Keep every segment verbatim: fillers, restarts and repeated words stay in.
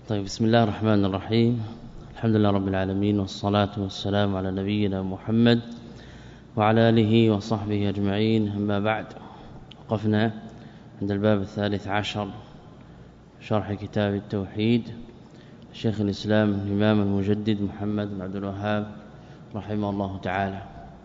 طيب بسم الله الرحمن الرحيم. الحمد لله رب العالمين والصلاة والسلام على نبينا محمد وعلى آله وصحبه أجمعين. أما بعد، وقفنا عند الباب الثالث عشر، شرح كتاب التوحيد شيخ الإسلام الإمام المجدد محمد بن عبد الوهاب رحمه الله تعالى.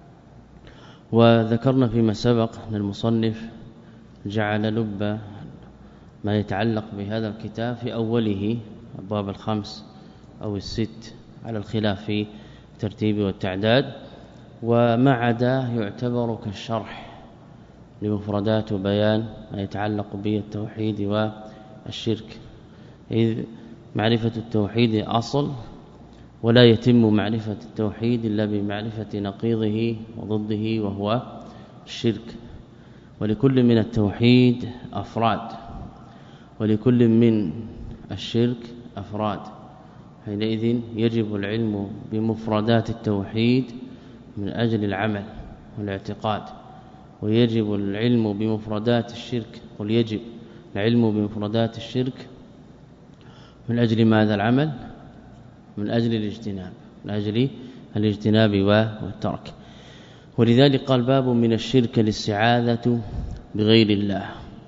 وذكرنا فيما سبق أن المصنف جعل لب ما يتعلق بهذا الكتاب في أوله، أبواب الخمس أو الست على الخلاف في الترتيب والتعداد، وما عدا يعتبر كالشرح لمفردات وبيان ما يتعلق بالتوحيد والشرك، إذ معرفة التوحيد أصل، ولا يتم معرفة التوحيد إلا بمعرفة نقيضه وضده وهو الشرك. ولكل من التوحيد أفراد، ولكل من الشرك أفراد، حينئذ يجب العلم بمفردات التوحيد من أجل العمل والاعتقاد، ويجب العلم بمفردات الشرك، قل يجب العلم بمفردات الشرك من أجل ماذا العمل؟ من أجل الاجتناب، من أجل الاجتناب والترك. ولذلك قال باب من الشرك الاستعاذة بغير الله.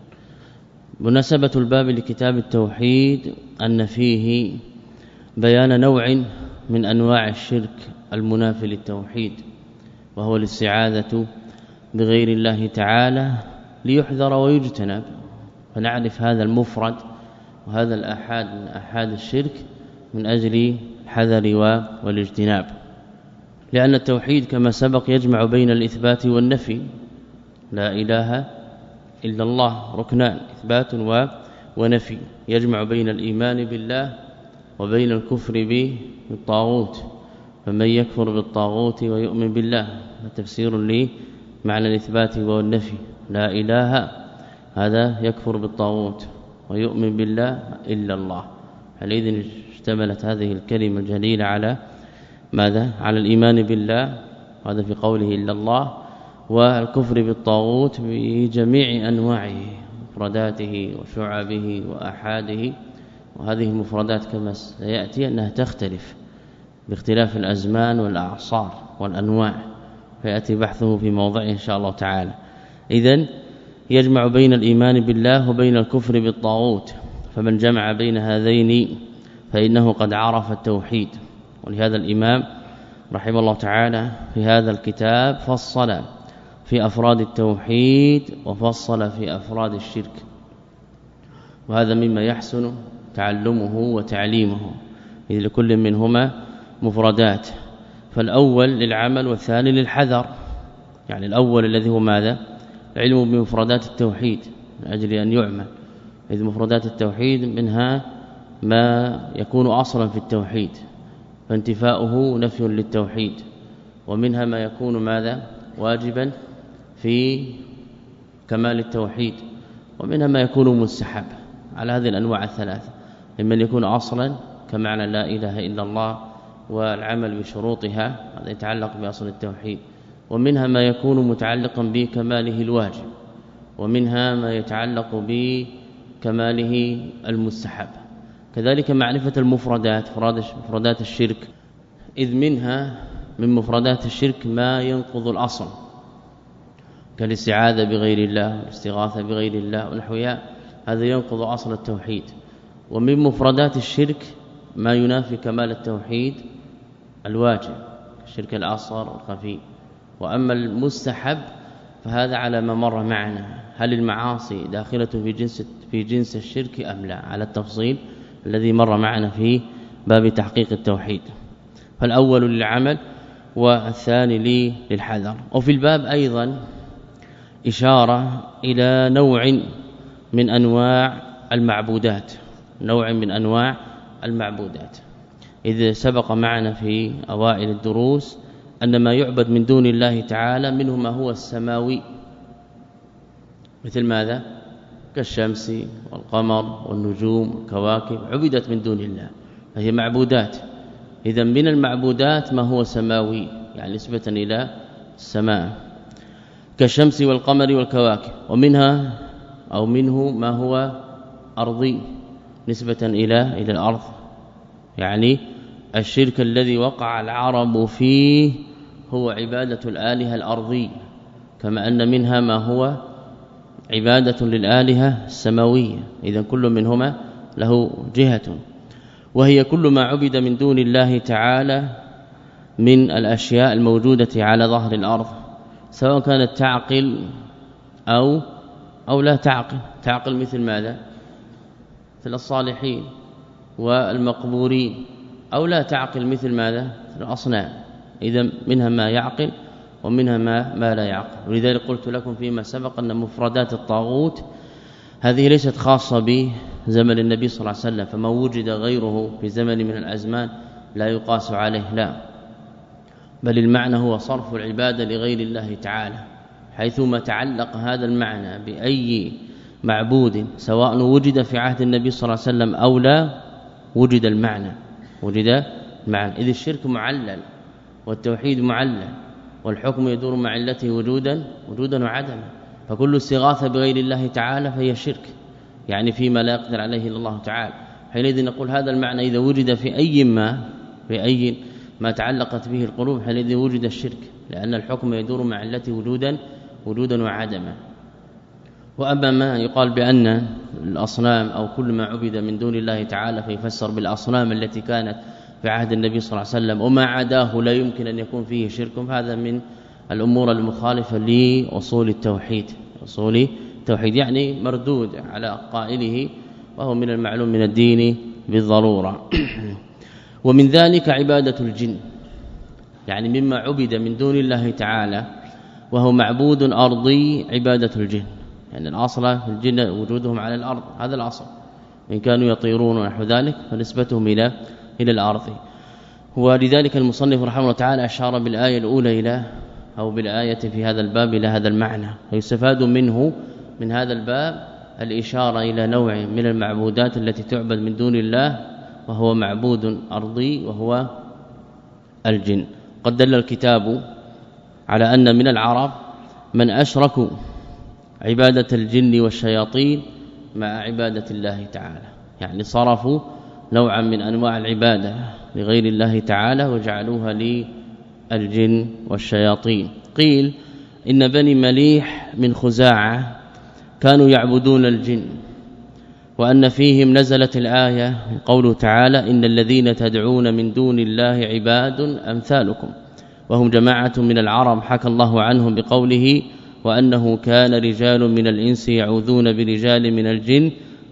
مناسبة الباب لكتاب التوحيد أن فيه بيان نوع من أنواع الشرك المنافي للتوحيد، وهو الاستعاذة بغير الله تعالى، ليحذر ويجتنب. فنعرف هذا المفرد وهذا الأحاد من أحاد الشرك من أجل الحذر والاجتناب، لأن التوحيد كما سبق يجمع بين الإثبات والنفي. لا إله إلا الله ركنان، إثبات ونفي، يجمع بين الإيمان بالله وبين الكفر به بالطاغوت. فمن يكفر بالطاغوت ويؤمن بالله، تفسير لي معنى الإثبات والنفي. لا إله هذا يكفر بالطاغوت ويؤمن بالله إلا الله، حينئذ اشتملت هذه الكلمة الجليلة على ماذا؟ على الإيمان بالله، وهذا في قوله إلا الله، والكفر بالطاغوت بجميع أنواعه، مفرداته وشعبه وأحاده. وهذه المفردات كما سيأتي أنها تختلف باختلاف الأزمان والأعصار والأنواع، فيأتي بحثه في موضعه إن شاء الله تعالى. إذن يجمع بين الإيمان بالله وبين الكفر بالطاغوت، فمن جمع بين هذين فإنه قد عرف التوحيد. ولهذا الإمام رحمه الله تعالى في هذا الكتاب فصل في أفراد التوحيد وفصل في أفراد الشرك، وهذا مما يحسن تعلمه وتعليمه، إذ لكل منهما مفردات. فالأول للعمل والثاني للحذر. يعني الأول الذي هو ماذا؟ العلم بمفردات التوحيد من أجل أن يعمل، إذ مفردات التوحيد منها ما يكون أصلا في التوحيد فانتفاؤه نفي للتوحيد، ومنها ما يكون ماذا؟ واجبا في كمال التوحيد، ومنها ما يكون مستحب. على هذه الأنواع الثلاثة، ممن يكون أصلا كمعنى لا إله إلا الله والعمل بشروطها، هذا يتعلق بأصل التوحيد، ومنها ما يكون متعلقا بكماله الواجب، ومنها ما يتعلق بكماله المستحب. كذلك معرفة المفردات، مفردات الشرك، إذ منها من مفردات الشرك ما ينقض الأصل كالاستعاذة بغير الله والاستغاثة بغير الله ونحوها، هذا ينقض أصل التوحيد. ومن مفردات الشرك ما ينافي كمال التوحيد الواجب، الشرك الأصغر والخفي. وأما المستحب فهذا على ما مر معنا، هل المعاصي داخلة في جنس في جنس الشرك أم لا، على التفصيل الذي مر معنا في باب تحقيق التوحيد. فالأول للعمل والثاني للحذر. وفي الباب أيضا إشارة إلى نوع من أنواع المعبودات، نوع من أنواع المعبودات، إذ سبق معنا في أوائل الدروس أن ما يعبد من دون الله تعالى منه ما هو السماوي، مثل ماذا؟ كالشمس والقمر والنجوم والكواكب، عبدت من دون الله فهي معبودات. إذا من المعبودات ما هو سماوي، يعني نسبة إلى السماء، كالشمس والقمر والكواكب. ومنها أو منه ما هو أرضي نسبة إلى إلى الأرض، يعني الشرك الذي وقع العرب فيه هو عبادة الآلهة الأرضية، كما أن منها ما هو عبادة للآلهة السماوية. إذا كل منهما له جهة، وهي كل ما عبد من دون الله تعالى من الأشياء الموجودة على ظهر الأرض، سواء كانت تعقل أو أو لا تعقل. تعقل مثل ماذا؟ مثل الصالحين والمقبورين، أو لا تعقل مثل ماذا؟ الأصنام. إذا منها ما يعقل ومنها ما ما لا يعقل. ولذلك قلت لكم فيما سبق أن مفردات الطاغوت هذه ليست خاصة بزمن النبي صلى الله عليه وسلم، فما وجد غيره في زمن من الأزمان لا يقاس عليه، لا، بل المعنى هو صرف العبادة لغير الله تعالى، حيثما تعلق هذا المعنى بأي معبود سواء وجد في عهد النبي صلى الله عليه وسلم أو لا، وجد المعنى وجد المعنى. إذ الشرك معلل والتوحيد معلل، والحكم يدور مع علته وجودا وجودا وعدما، فكل استغاثة بغير الله تعالى فهي شرك، يعني فيما لا يقدر عليه الا الله تعالى. حينئذ نقول هذا المعنى إذا وجد في أي ما في أي ما تعلقت به القلوب حينئذ وجد الشرك، لأن الحكم يدور مع علته وجودا وجودا وعدما. وأما ما يقال بأن الأصنام أو كل ما عبد من دون الله تعالى فيفسر بالأصنام التي كانت في عهد النبي صلى الله عليه وسلم وما عداه لا يمكن أن يكون فيه شرك، هذا من الأمور المخالفة لأصول التوحيد. أصول التوحيد يعني مردود على قائله، وهو من المعلوم من الدين بالضرورة. ومن ذلك عبادة الجن، يعني مما عبد من دون الله تعالى وهو معبود أرضي عبادة الجن، يعني الأصل في الجن وجودهم على الأرض، هذا الأصل، إن كانوا يطيرون ونحو ذلك فنسبتهم إلى إلى الأرض. ولذلك المصنف رحمه الله تعالى أشار بالآية الأولى إلى أو بالآية في هذا الباب إلى هذا المعنى، ويستفاد منه من هذا الباب الإشارة إلى نوع من المعبودات التي تعبد من دون الله وهو معبود أرضي وهو الجن. قد دل الكتاب على أن من العرب من أشركوا عبادة الجن والشياطين مع عبادة الله تعالى، يعني صرفوا نوعا من أنواع العبادة لغير الله تعالى وجعلوها للجن والشياطين. قيل إن بني مليح من خزاعة كانوا يعبدون الجن، وأن فيهم نزلت الآية قوله تعالى إن الذين تدعون من دون الله عباد أمثالكم، وهم جماعة من العرب حكى الله عنهم بقوله وأنه كان رجال من الإنس يعوذون برجال من الجن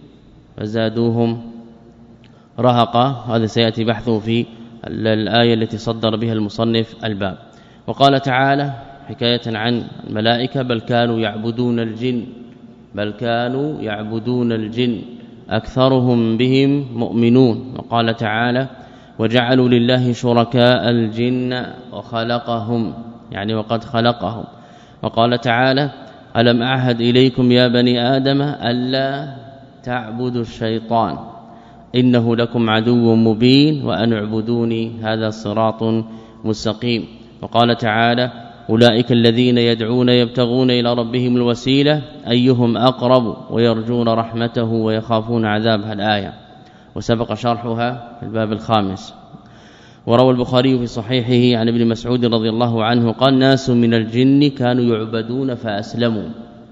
فزادوهم رهقا. هذا سيأتي بحثه في الآية التي صدر بها المصنف الباب. وقال تعالى حكاية عن الملائكة بل كانوا يعبدون الجن بل كانوا يعبدون الجن أكثرهم بهم مؤمنون. وقال تعالى وجعلوا لله شركاء الجن وخلقهم، يعني وقد خلقهم. وقال تعالى ألم أعهد إليكم يا بني آدم ألا تعبدوا الشيطان إنه لكم عدو مبين وأن اعبدوني هذا صراط مستقيم. وقال تعالى أولئك الذين يدعون يبتغون إلى ربهم الوسيلة أيهم أقرب ويرجون رحمته ويخافون عذابها الآية، وسبق شرحها في الباب الخامس. وروى البخاري في صحيحه عن ابن مسعود رضي الله عنه قال ناس من الجن كانوا يعبدون فأسلموا،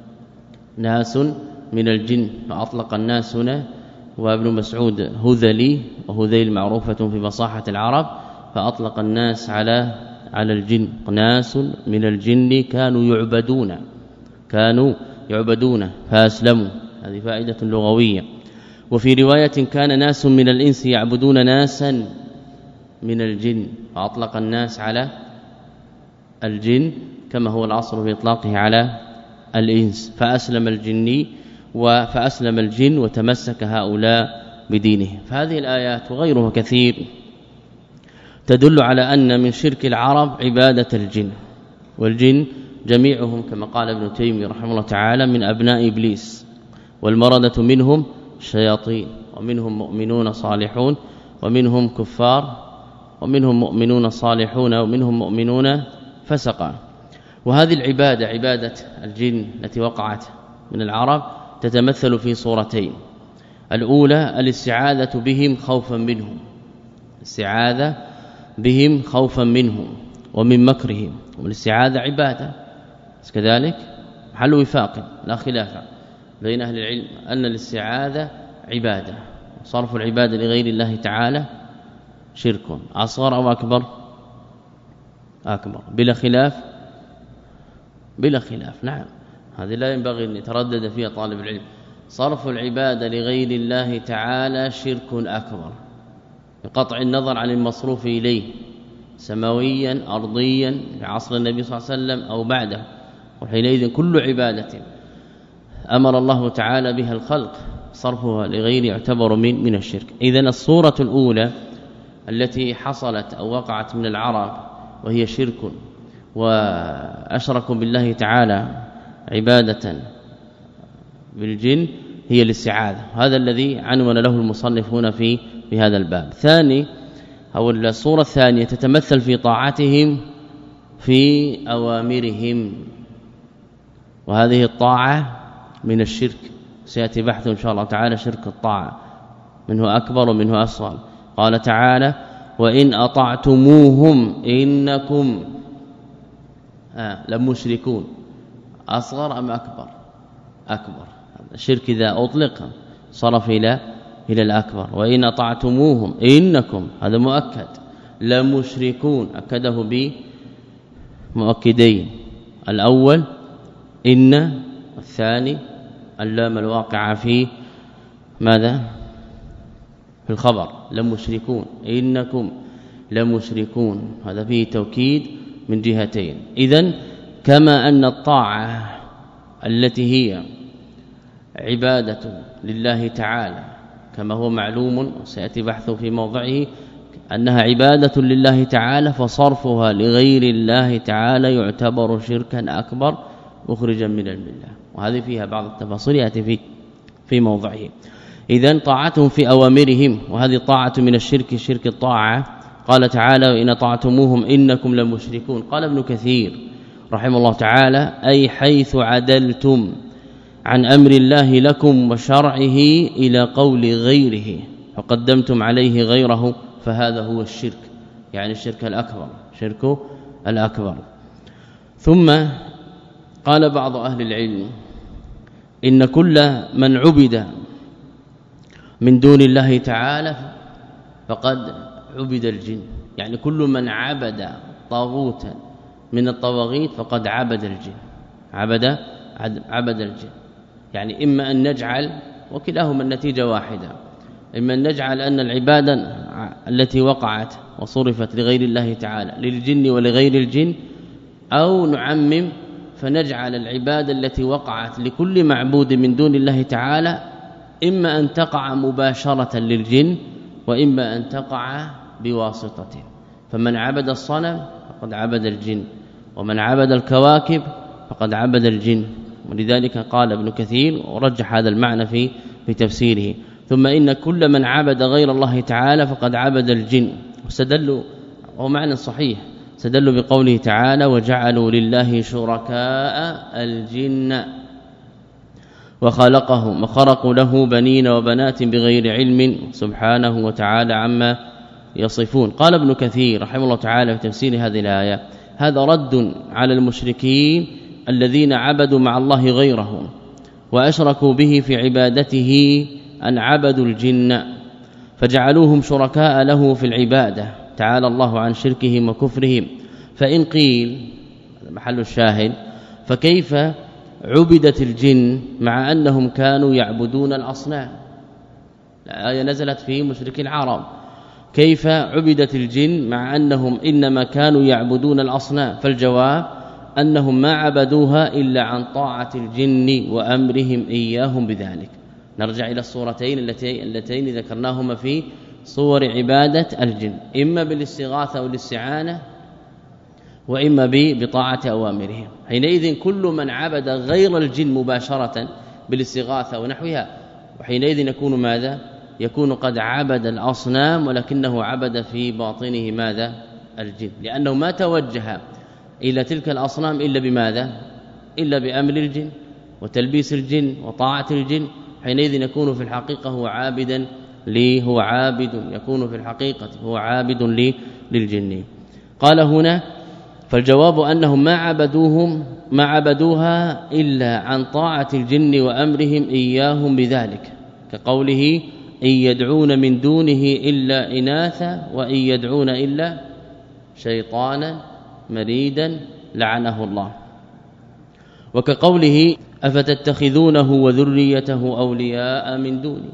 ناس من الجن، فأطلق الناس هنا، وابن مسعود هذلي وهذيل معروفة في فصاحة العرب، فأطلق الناس على على الجن، ناس من الجن كانوا يعبدون كانوا يعبدون فأسلموا، هذه فائدة لغوية. وفي رواية كان ناس من الإنس يعبدون ناسا من الجن، فأطلق الناس على الجن كما هو الأصل في إطلاقه على الإنس، فأسلم الجني وفأسلم الجن وتمسك هؤلاء بدينه. فهذه الآيات وغيرها كثير تدل على أن من شرك العرب عبادة الجن، والجن جميعهم كما قال ابن تيمية رحمه الله تعالى من أبناء إبليس، والمردة منهم شياطين، ومنهم مؤمنون صالحون ومنهم كفار ومنهم مؤمنون صالحون ومنهم مؤمنون فسقا. وهذه العبادة عبادة الجن التي وقعت من العرب تتمثل في صورتين: الأولى الاستعاذة بهم خوفا منهم، الاستعاذة بهم خوفا منهم ومن مكرهم، والاستعاذة عبادة كذلك محل وفاق لا خلاف بين اهل العلم أن الاستعاذة عبادة، صرف العبادة لغير الله تعالى شرك اصغر او اكبر اكبر بلا خلاف بلا خلاف. نعم هذه لا ينبغي ان يتردد فيها طالب العلم، صرف العبادة لغير الله تعالى شرك أكبر بقطع النظر عن المصروف إليه سماويا أرضيا في عصر النبي صلى الله عليه وسلم أو بعده، وحينئذ كل عبادة أمر الله تعالى بها الخلق صرفها لغير يعتبر من من الشرك. إذن الصورة الأولى التي حصلت أو وقعت من العرب وهي شرك وأشركوا بالله تعالى عبادة بالجن هي الاستعاذة، هذا الذي عنون له المصنف هنا في في هذا الباب. ثاني أو الصورة الثانية تتمثل في طاعتهم في أوامرهم، وهذه الطاعة من الشرك سيأتي بحث إن شاء الله تعالى شرك الطاعة منه أكبر ومنه أصغر. قال تعالى وإن أطعتموهم إنكم آه لمشركون، أصغر أم أكبر؟ أكبر. الشرك إذا أطلق صرف إلى إلى الأكبر. وإن أطعتموهم إنكم هذا مؤكد، لمشركون أكده بمؤكدين، الأول إن، الثاني اللام الواقعة في ماذا؟ في الخبر لمشركون، إنكم لمشركون، هذا فيه توكيد من جهتين. إذن كما أن الطاعة التي هي عبادة لله تعالى كما هو معلوم وسيأتي بحثه في موضعه أنها عبادة لله تعالى، فصرفها لغير الله تعالى يعتبر شركا أكبر مخرجا من الملة، وهذه فيها بعض التفاصيل يأتي في في موضعه. إذن طاعتهم في أوامرهم، وهذه طاعة من الشرك شرك الطاعة. قال تعالى وإن طاعتموهم إنكم لمشركون. قال ابن كثير رحمه الله تعالى أي حيث عدلتم عن أمر الله لكم وشرعه إلى قول غيره فقدمتم عليه غيره فهذا هو الشرك، يعني الشرك الأكبر، شرك الأكبر. ثم قال بعض أهل العلم إن كل من عبد من دون الله تعالى فقد عبد الجن، يعني كل من عبد طاغوتا من الطواغيت فقد عبد الجن، عبد عبد الجن. يعني إما أن نجعل، وكلاهما النتيجة واحدة، إما أن نجعل أن العبادة التي وقعت وصرفت لغير الله تعالى للجن ولغير الجن، أو نعمم فنجعل العبادة التي وقعت لكل معبود من دون الله تعالى إما أن تقع مباشرة للجن وإما أن تقع بواسطة. فمن عبد الصنم فقد عبد الجن، ومن عبد الكواكب فقد عبد الجن. ولذلك قال ابن كثير ورجح هذا المعنى في في تفسيره. ثم إن كل من عبد غير الله تعالى فقد عبد الجن، واستدلوا وهو معنى صحيح، استدلوا بقوله تعالى وجعلوا لله شركاء الجن وخلقهم وخرقوا له بنين وبنات بغير علم سبحانه وتعالى عما يصفون. قال ابن كثير رحمه الله تعالى في تفسير هذه الآية هذا رد على المشركين الذين عبدوا مع الله غيره وأشركوا به في عبادته أن عبدوا الجن فجعلوهم شركاء له في العبادة، تعالى الله عن شركهم وكفرهم. فإن قيل محل الشاهد فكيف عبدت الجن مع أنهم كانوا يعبدون الأصنام؟ الآية نزلت في مشركي العرب، كيف عبدت الجن مع أنهم إنما كانوا يعبدون الأصنام؟ فالجواب أنهم ما عبدوها إلا عن طاعة الجن وأمرهم إياهم بذلك. نرجع إلى الصورتين التي اللتين ذكرناهما في صور عبادة الجن، إما بالاستغاثة والاستعانة وإما بطاعة أوامرهم. حينئذ كل من عبد غير الجن مباشرة بالاستغاثة ونحوها، وحينئذ يكون ماذا؟ يكون قد عبد الأصنام ولكنه عبد في باطنه ماذا؟ الجن، لأنه ما توجه إلى تلك الأصنام إلا بماذا؟ إلا بأمر الجن وتلبيس الجن وطاعة الجن. حينئذ يكون في الحقيقة هو عابدا لي هو عابد يكون في الحقيقة هو عابد للجن. قال هنا فالجواب أنهم ما عبدوهم ما عبدوها إلا عن طاعة الجن وأمرهم إياهم بذلك، كقوله إن يدعون من دونه إلا إناثا وإن يدعون إلا شيطانا مريدا لعنه الله، وكقوله أفتتخذونه وذريته أولياء من دوني.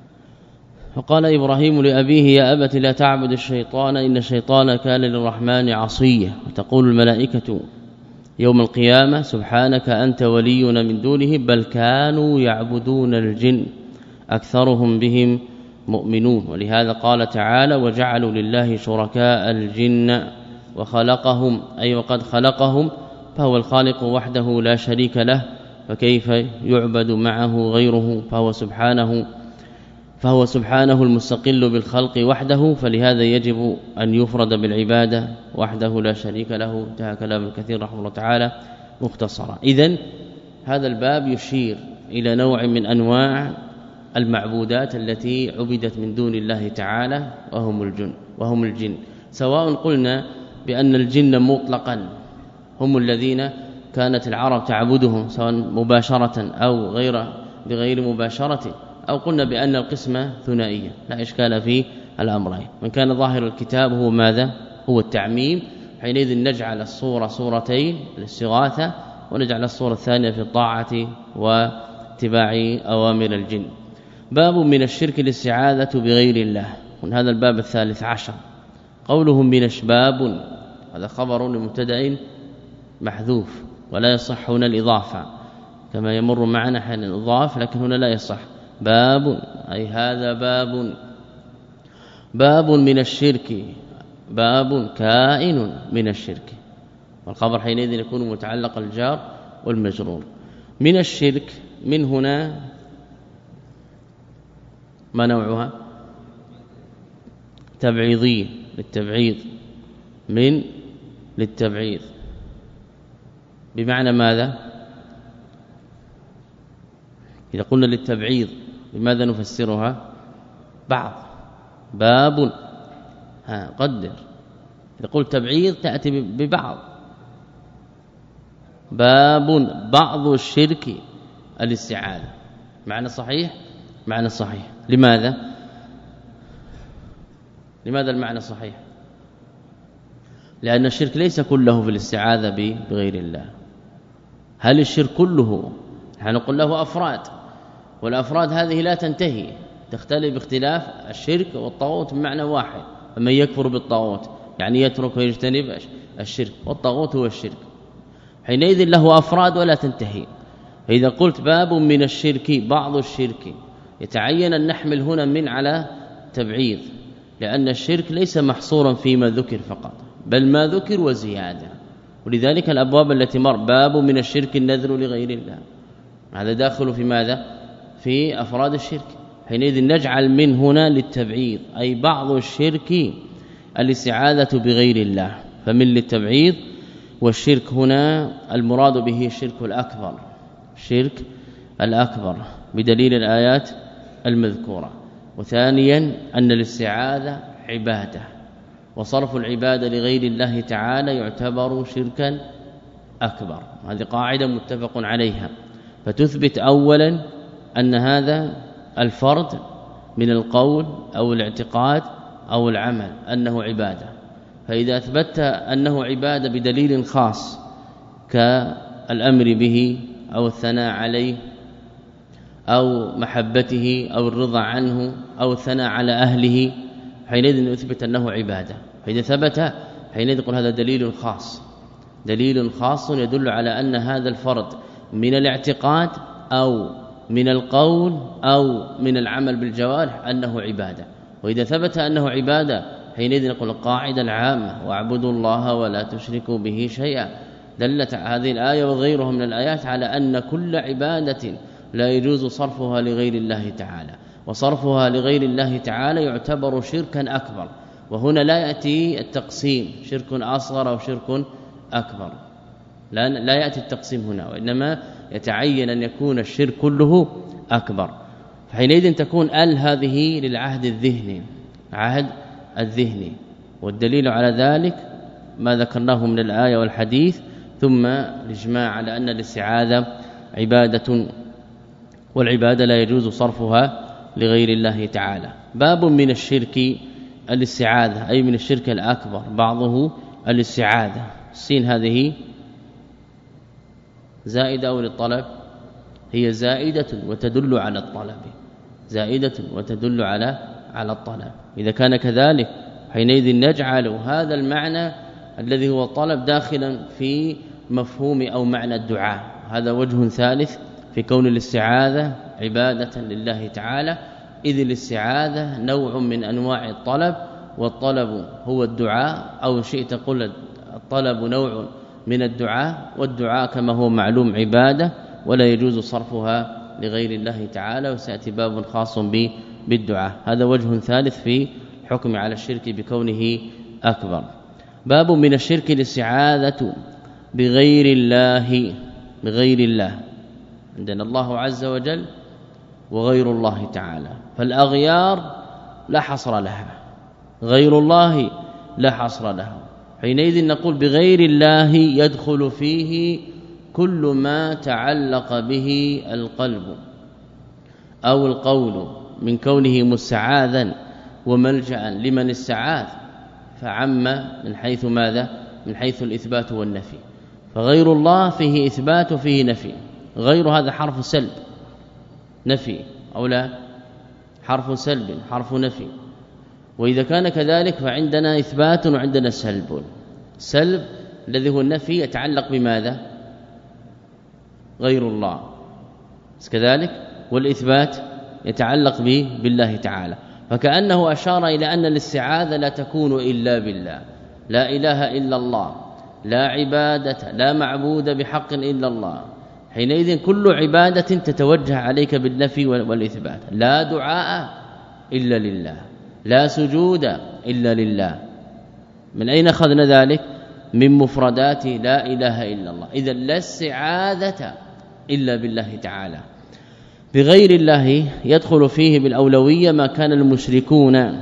فقال إبراهيم لأبيه يا أبت لا تعبد الشيطان إن الشيطان كان للرحمن عصيا، وتقول الملائكة يوم القيامة سبحانك أنت ولينا من دونه بل كانوا يعبدون الجن أكثرهم بهم مؤمنون. ولهذا قال تعالى وجعلوا لله شركاء الجن وخلقهم أي وقد خلقهم فهو الخالق وحده لا شريك له، فكيف يعبد معه غيره فهو سبحانه فهو سبحانه المستقل بالخلق وحده، فلهذا يجب أن يفرد بالعبادة وحده لا شريك له. انتهى كلام الكثير رحمه الله تعالى مختصرا. إذن هذا الباب يشير إلى نوع من أنواع المعبودات التي عبدت من دون الله تعالى وهم الجن وهم الجن سواء قلنا بأن الجن مطلقا هم الذين كانت العرب تعبدهم سواء مباشرة أو غير بغير مباشرة، أو قلنا بأن القسمة ثنائية لا إشكال في الأمرين. من كان ظاهر الكتاب هو ماذا؟ هو التعميم، حينئذ نجعل الصورة صورتين الاستغاثة ونجعل الصورة الثانية في الطاعة واتباع أوامر الجن. باب من الشرك الاستعاذة بغير الله، هذا الباب الثالث عشر. قولهم من أشباب هذا خبر لمبتدا محذوف ولا يصح هنا الإضافة كما يمر معنا حين الإضافة، لكن هنا لا يصح. باب أي هذا باب باب من الشرك باب كائن من الشرك، والخبر حينئذ يكون متعلق الجار والمجرور. من الشرك من هنا ما نوعها؟ تبعيضية للتبعيض، من للتبعيض بمعنى ماذا؟ إذا قلنا للتبعيض لماذا نفسرها؟ بعض باب ها قدر إذا قلت تبعيض تأتي ببعض، باب بعض الشرك الاستعاذة، معنى صحيح معنى صحيح. لماذا لماذا المعنى صحيح؟ لأن الشرك ليس كله في الاستعاذة بغير الله. هل الشرك كله؟ نحن نقول له أفراد، والأفراد هذه لا تنتهي، تختلف باختلاف الشرك والطاغوت بمعنى واحد. فمن يكفر بالطاغوت يعني يترك ويجتنب الشرك، والطاغوت هو الشرك، حينئذ له أفراد ولا تنتهي. فإذا قلت باب من الشرك بعض الشرك يتعين أن نحمل هنا من على تبعيض، لأن الشرك ليس محصورا فيما ذكر فقط بل ما ذكر وزيادة. ولذلك الأبواب التي مر باب من الشرك النذر لغير الله، هذا داخل في ماذا؟ في أفراد الشرك. حينئذ نجعل من هنا للتبعيض أي بعض الشرك الاستعاذة بغير الله، فمن للتبعيض. والشرك هنا المراد به الشرك الأكبر، الشرك الأكبر بدليل الآيات المذكورة. وثانيا أن الاستعاذة عبادة، وصرف العبادة لغير الله تعالى يعتبر شركا أكبر، هذه قاعدة متفق عليها. فتثبت أولا أن هذا الفرد من القول أو الاعتقاد أو العمل أنه عبادة، فإذا أثبت أنه عبادة بدليل خاص كالأمر به أو الثناء عليه أو محبته أو الرضا عنه أو الثناء على أهله، حينئذ نثبت أنه عبادة. فإذا ثبت حينئذ نقول هذا دليل خاص، دليل خاص يدل على أن هذا الفرد من الاعتقاد أو من القول أو من العمل بالجوارح أنه عبادة. وإذا ثبت أنه عبادة حينئذ نقول القاعدة العامة واعبدوا الله ولا تشركوا به شيئا. دلت هذه الآية وغيرها من الآيات على أن كل عبادة لا يجوز صرفها لغير الله تعالى، وصرفها لغير الله تعالى يعتبر شركا أكبر. وهنا لا يأتي التقسيم شرك أصغر أو شرك أكبر، لا, لا يأتي التقسيم هنا، وإنما يتعين أن يكون الشرك كله أكبر. حينئذ تكون ال هذه للعهد الذهني عهد الذهني، والدليل على ذلك ما ذكرناه من الآية والحديث، ثم الاجماع على أن الاستعاذة عبادة، والعبادة لا يجوز صرفها لغير الله تعالى. باب من الشرك الاستعاذة، أي من الشرك الأكبر، بعضه الاستعاذة. السين هذه زائدة أو للطلب؟ هي زائدة وتدل على الطلب، زائدة وتدل على على الطلب. إذا كان كذلك حينئذ نجعل هذا المعنى الذي هو الطلب داخلا في مفهوم أو معنى الدعاء. هذا وجه ثالث في كون الاستعاذة عبادة لله تعالى، إذ الاستعاذة نوع من أنواع الطلب، والطلب هو الدعاء، أو شئت قل الطلب نوع من الدعاء، والدعاء كما هو معلوم عبادة ولا يجوز صرفها لغير الله تعالى، وسيأتي باب خاص بالدعاء. هذا وجه ثالث في حكم على الشرك بكونه أكبر. باب من الشرك الاستعاذة بغير الله، بغير الله عندنا الله عز وجل وغير الله تعالى، فالأغيار لا حصر لها، غير الله لا حصر لها. حينئذ نقول بغير الله يدخل فيه كل ما تعلق به القلب أو القول من كونه مستعاذا وملجأ لمن استعاذ، فعم من حيث ماذا؟ من حيث الإثبات والنفي. فغير الله فيه إثبات وفيه نفي، غير هذا حرف سلب نفي أو لا؟ حرف سلب حرف نفي. وإذا كان كذلك فعندنا إثبات وعندنا سلب. سلب الذي هو النفي يتعلق بماذا؟ غير الله كذلك، والإثبات يتعلق به بالله تعالى. فكأنه أشار إلى أن الاستعاذة لا تكون إلا بالله، لا إله إلا الله، لا عبادة لا معبود بحق إلا الله. حينئذ كل عبادة تتوجه عليك بالنفي والإثبات، لا دعاء إلا لله، لا سجود إلا لله. من أين أخذنا ذلك؟ من مفردات لا إله إلا الله. إذن لا استعاذة إلا بالله تعالى. بغير الله يدخل فيه بالأولوية ما كان المشركون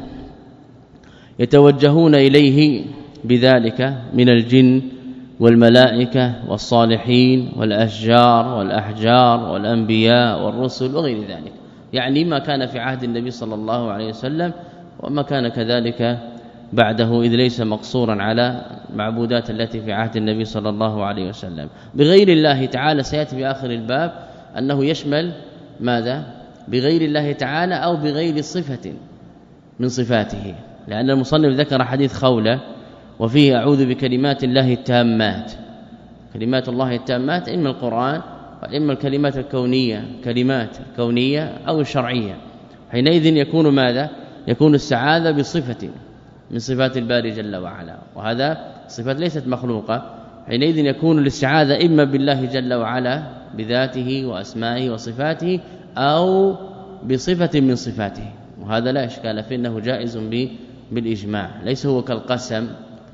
يتوجهون إليه بذلك من الجن والملائكة والصالحين والأشجار والأحجار والأنبياء والرسل وغير ذلك، يعني ما كان في عهد النبي صلى الله عليه وسلم وما كان كذلك بعده، إذ ليس مقصورا على المعبودات التي في عهد النبي صلى الله عليه وسلم. بغير الله تعالى سيأتي في آخر الباب أنه يشمل ماذا؟ بغير الله تعالى أو بغير صفة من صفاته، لأن المصنف ذكر حديث خولة وفيه أعوذ بكلمات الله التامات. كلمات الله التامات إما القرآن وإما الكلمات الكونية، كلمات كونية أو الشرعية. حينئذ يكون ماذا؟ يكون السعادة بصفة من صفات الباري جل وعلا، وهذا صفات ليست مخلوقة. حينئذ يكون الاستعاذة إما بالله جل وعلا بذاته وأسمائه وصفاته أو بصفة من صفاته، وهذا لا إشكال فيه، إنه جائز بالإجماع، ليس هو كالقسم.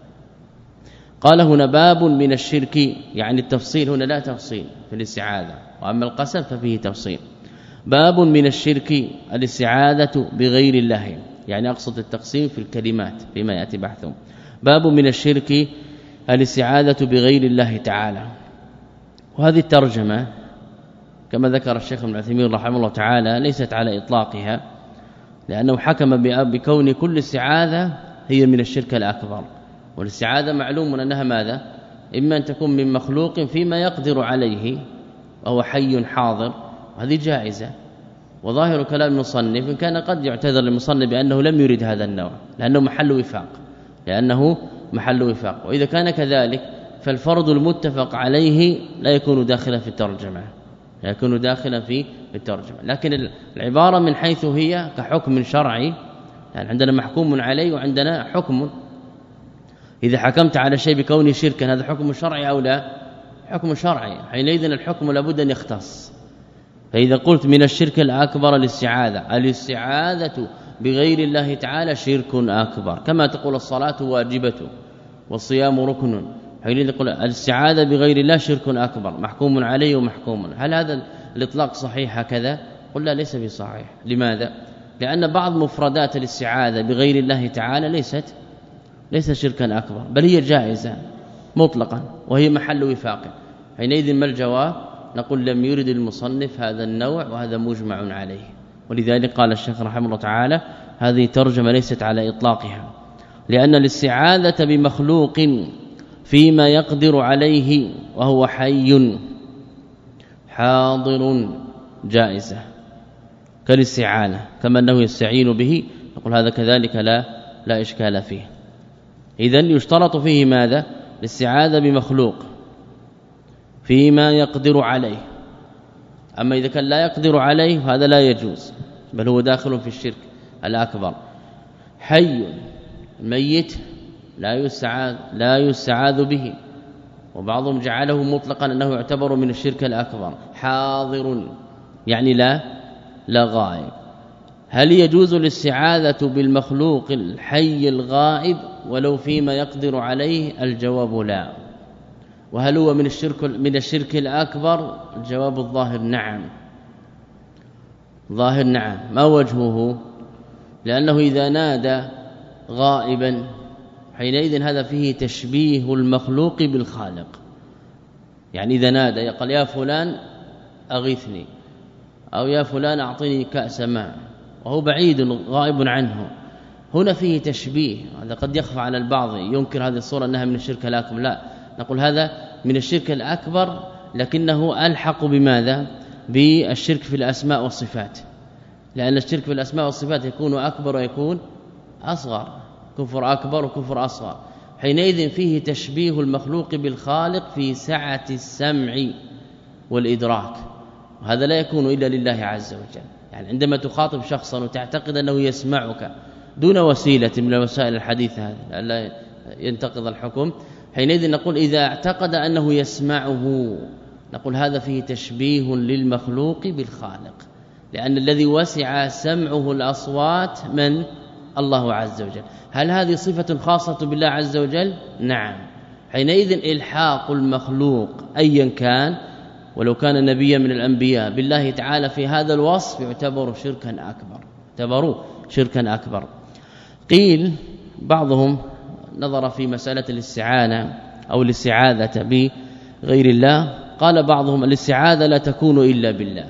قال هنا باب من الشرك، يعني التفصيل هنا لا تفصيل في الاستعاذة، وأما القسم ففيه تفصيل. باب من الشرك الاستعاذة بغير الله، يعني أقصد التقسيم في الكلمات فيما يأتي بحثه. باب من الشرك الاستعاذة بغير الله تعالى. وهذه الترجمة كما ذكر الشيخ ابن عثيمين رحمه الله تعالى ليست على إطلاقها، لأنه حكم بكون كل استعاذة هي من الشرك الأكبر. والاستعاذة معلوم أنها ماذا؟ إما أن تكون من مخلوق فيما يقدر عليه وهو حي حاضر، وهذه جائزة. وظاهر كلام المصنف إن كان قد يعتذر للمصنف بأنه لم يرد هذا النوع، لأنه محل وفاق، لأنه محل وفاق. وإذا كان كذلك فالفرض المتفق عليه لا يكون داخلا في الترجمة، لا يكون داخلا في الترجمة. لكن العبارة من حيث هي كحكم شرعي، يعني عندنا محكوم عليه وعندنا حكم. إذا حكمت على شيء بكونه شركا هذا حكم شرعي أو لا؟ حكم شرعي. حينئذ الحكم لابد أن يختص. فإذا قلت من الشرك الأكبر الاستعاذة، الاستعاذة بغير الله تعالى شرك أكبر، كما تقول الصلاة واجبة والصيام ركن. حينئذ تقول الاستعاذة بغير الله شرك أكبر محكوم عليه ومحكوم. هل هذا الإطلاق صحيح هكذا؟ قلنا ليس بصحيح. لماذا؟ لأن بعض مفردات الاستعاذة بغير الله تعالى ليست ليس شركا أكبر، بل هي جائزة مطلقا وهي محل وفاق. حينئذ ما الجواب؟ نقول لم يرد المصنف هذا النوع وهذا مجمع عليه. ولذلك قال الشيخ رحمه الله تعالى هذه ترجمة ليست على إطلاقها، لأن الاستعاذة بمخلوق فيما يقدر عليه وهو حي حاضر جائزة كالاستعانة، كما أنه يستعين به نقول هذا كذلك لا لا إشكال فيه. إذن يشترط فيه ماذا؟ الاستعاذة بمخلوق فيما يقدر عليه. أما إذا كان لا يقدر عليه هذا لا يجوز، بل هو داخل في الشرك الأكبر. حي الميت لا يستعاذ لا يستعاذ به، وبعضهم جعله مطلقا أنه يعتبر من الشرك الأكبر. حاضر يعني لا لا غائب. هل يجوز الاستعاذة بالمخلوق الحي الغائب ولو فيما يقدر عليه؟ الجواب لا. وهل هو من الشرك من الشرك الأكبر؟ الجواب الظاهر نعم، ظاهر نعم. ما وجهه؟ لأنه إذا نادى غائبا حينئذ هذا فيه تشبيه المخلوق بالخالق. يعني إذا نادى يقول يا فلان أغثني أو يا فلان أعطني كأس ماء وهو بعيد غائب عنه، هنا فيه تشبيه. هذا قد يخفى على البعض ينكر هذه الصورة أنها من الشرك الأكبر، لا، نقول هذا من الشرك الأكبر لكنه ألحق بماذا؟ بالشرك في الأسماء والصفات، لأن الشرك في الأسماء والصفات يكون أكبر ويكون أصغر، كفر أكبر وكفر أصغر. حينئذ فيه تشبيه المخلوق بالخالق في سعة السمع والإدراك، وهذا لا يكون إلا لله عز وجل. يعني عندما تخاطب شخصا وتعتقد أنه يسمعك دون وسيلة من وسائل الحديث هذا لا ينتقض الحكم، حينئذ نقول إذا اعتقد أنه يسمعه نقول هذا فيه تشبيه للمخلوق بالخالق، لأن الذي وسع سمعه الأصوات من؟ الله عز وجل. هل هذه صفة خاصة بالله عز وجل؟ نعم. حينئذ إلحاق المخلوق أيا كان ولو كان نبيا من الأنبياء بالله تعالى في هذا الوصف يعتبر شركا أكبر، اعتبروا شركا أكبر. قيل بعضهم نظر في مسألة الاستعانة أو الاستعاذة بغير الله، قال بعضهم الاستعاذة لا تكون إلا بالله،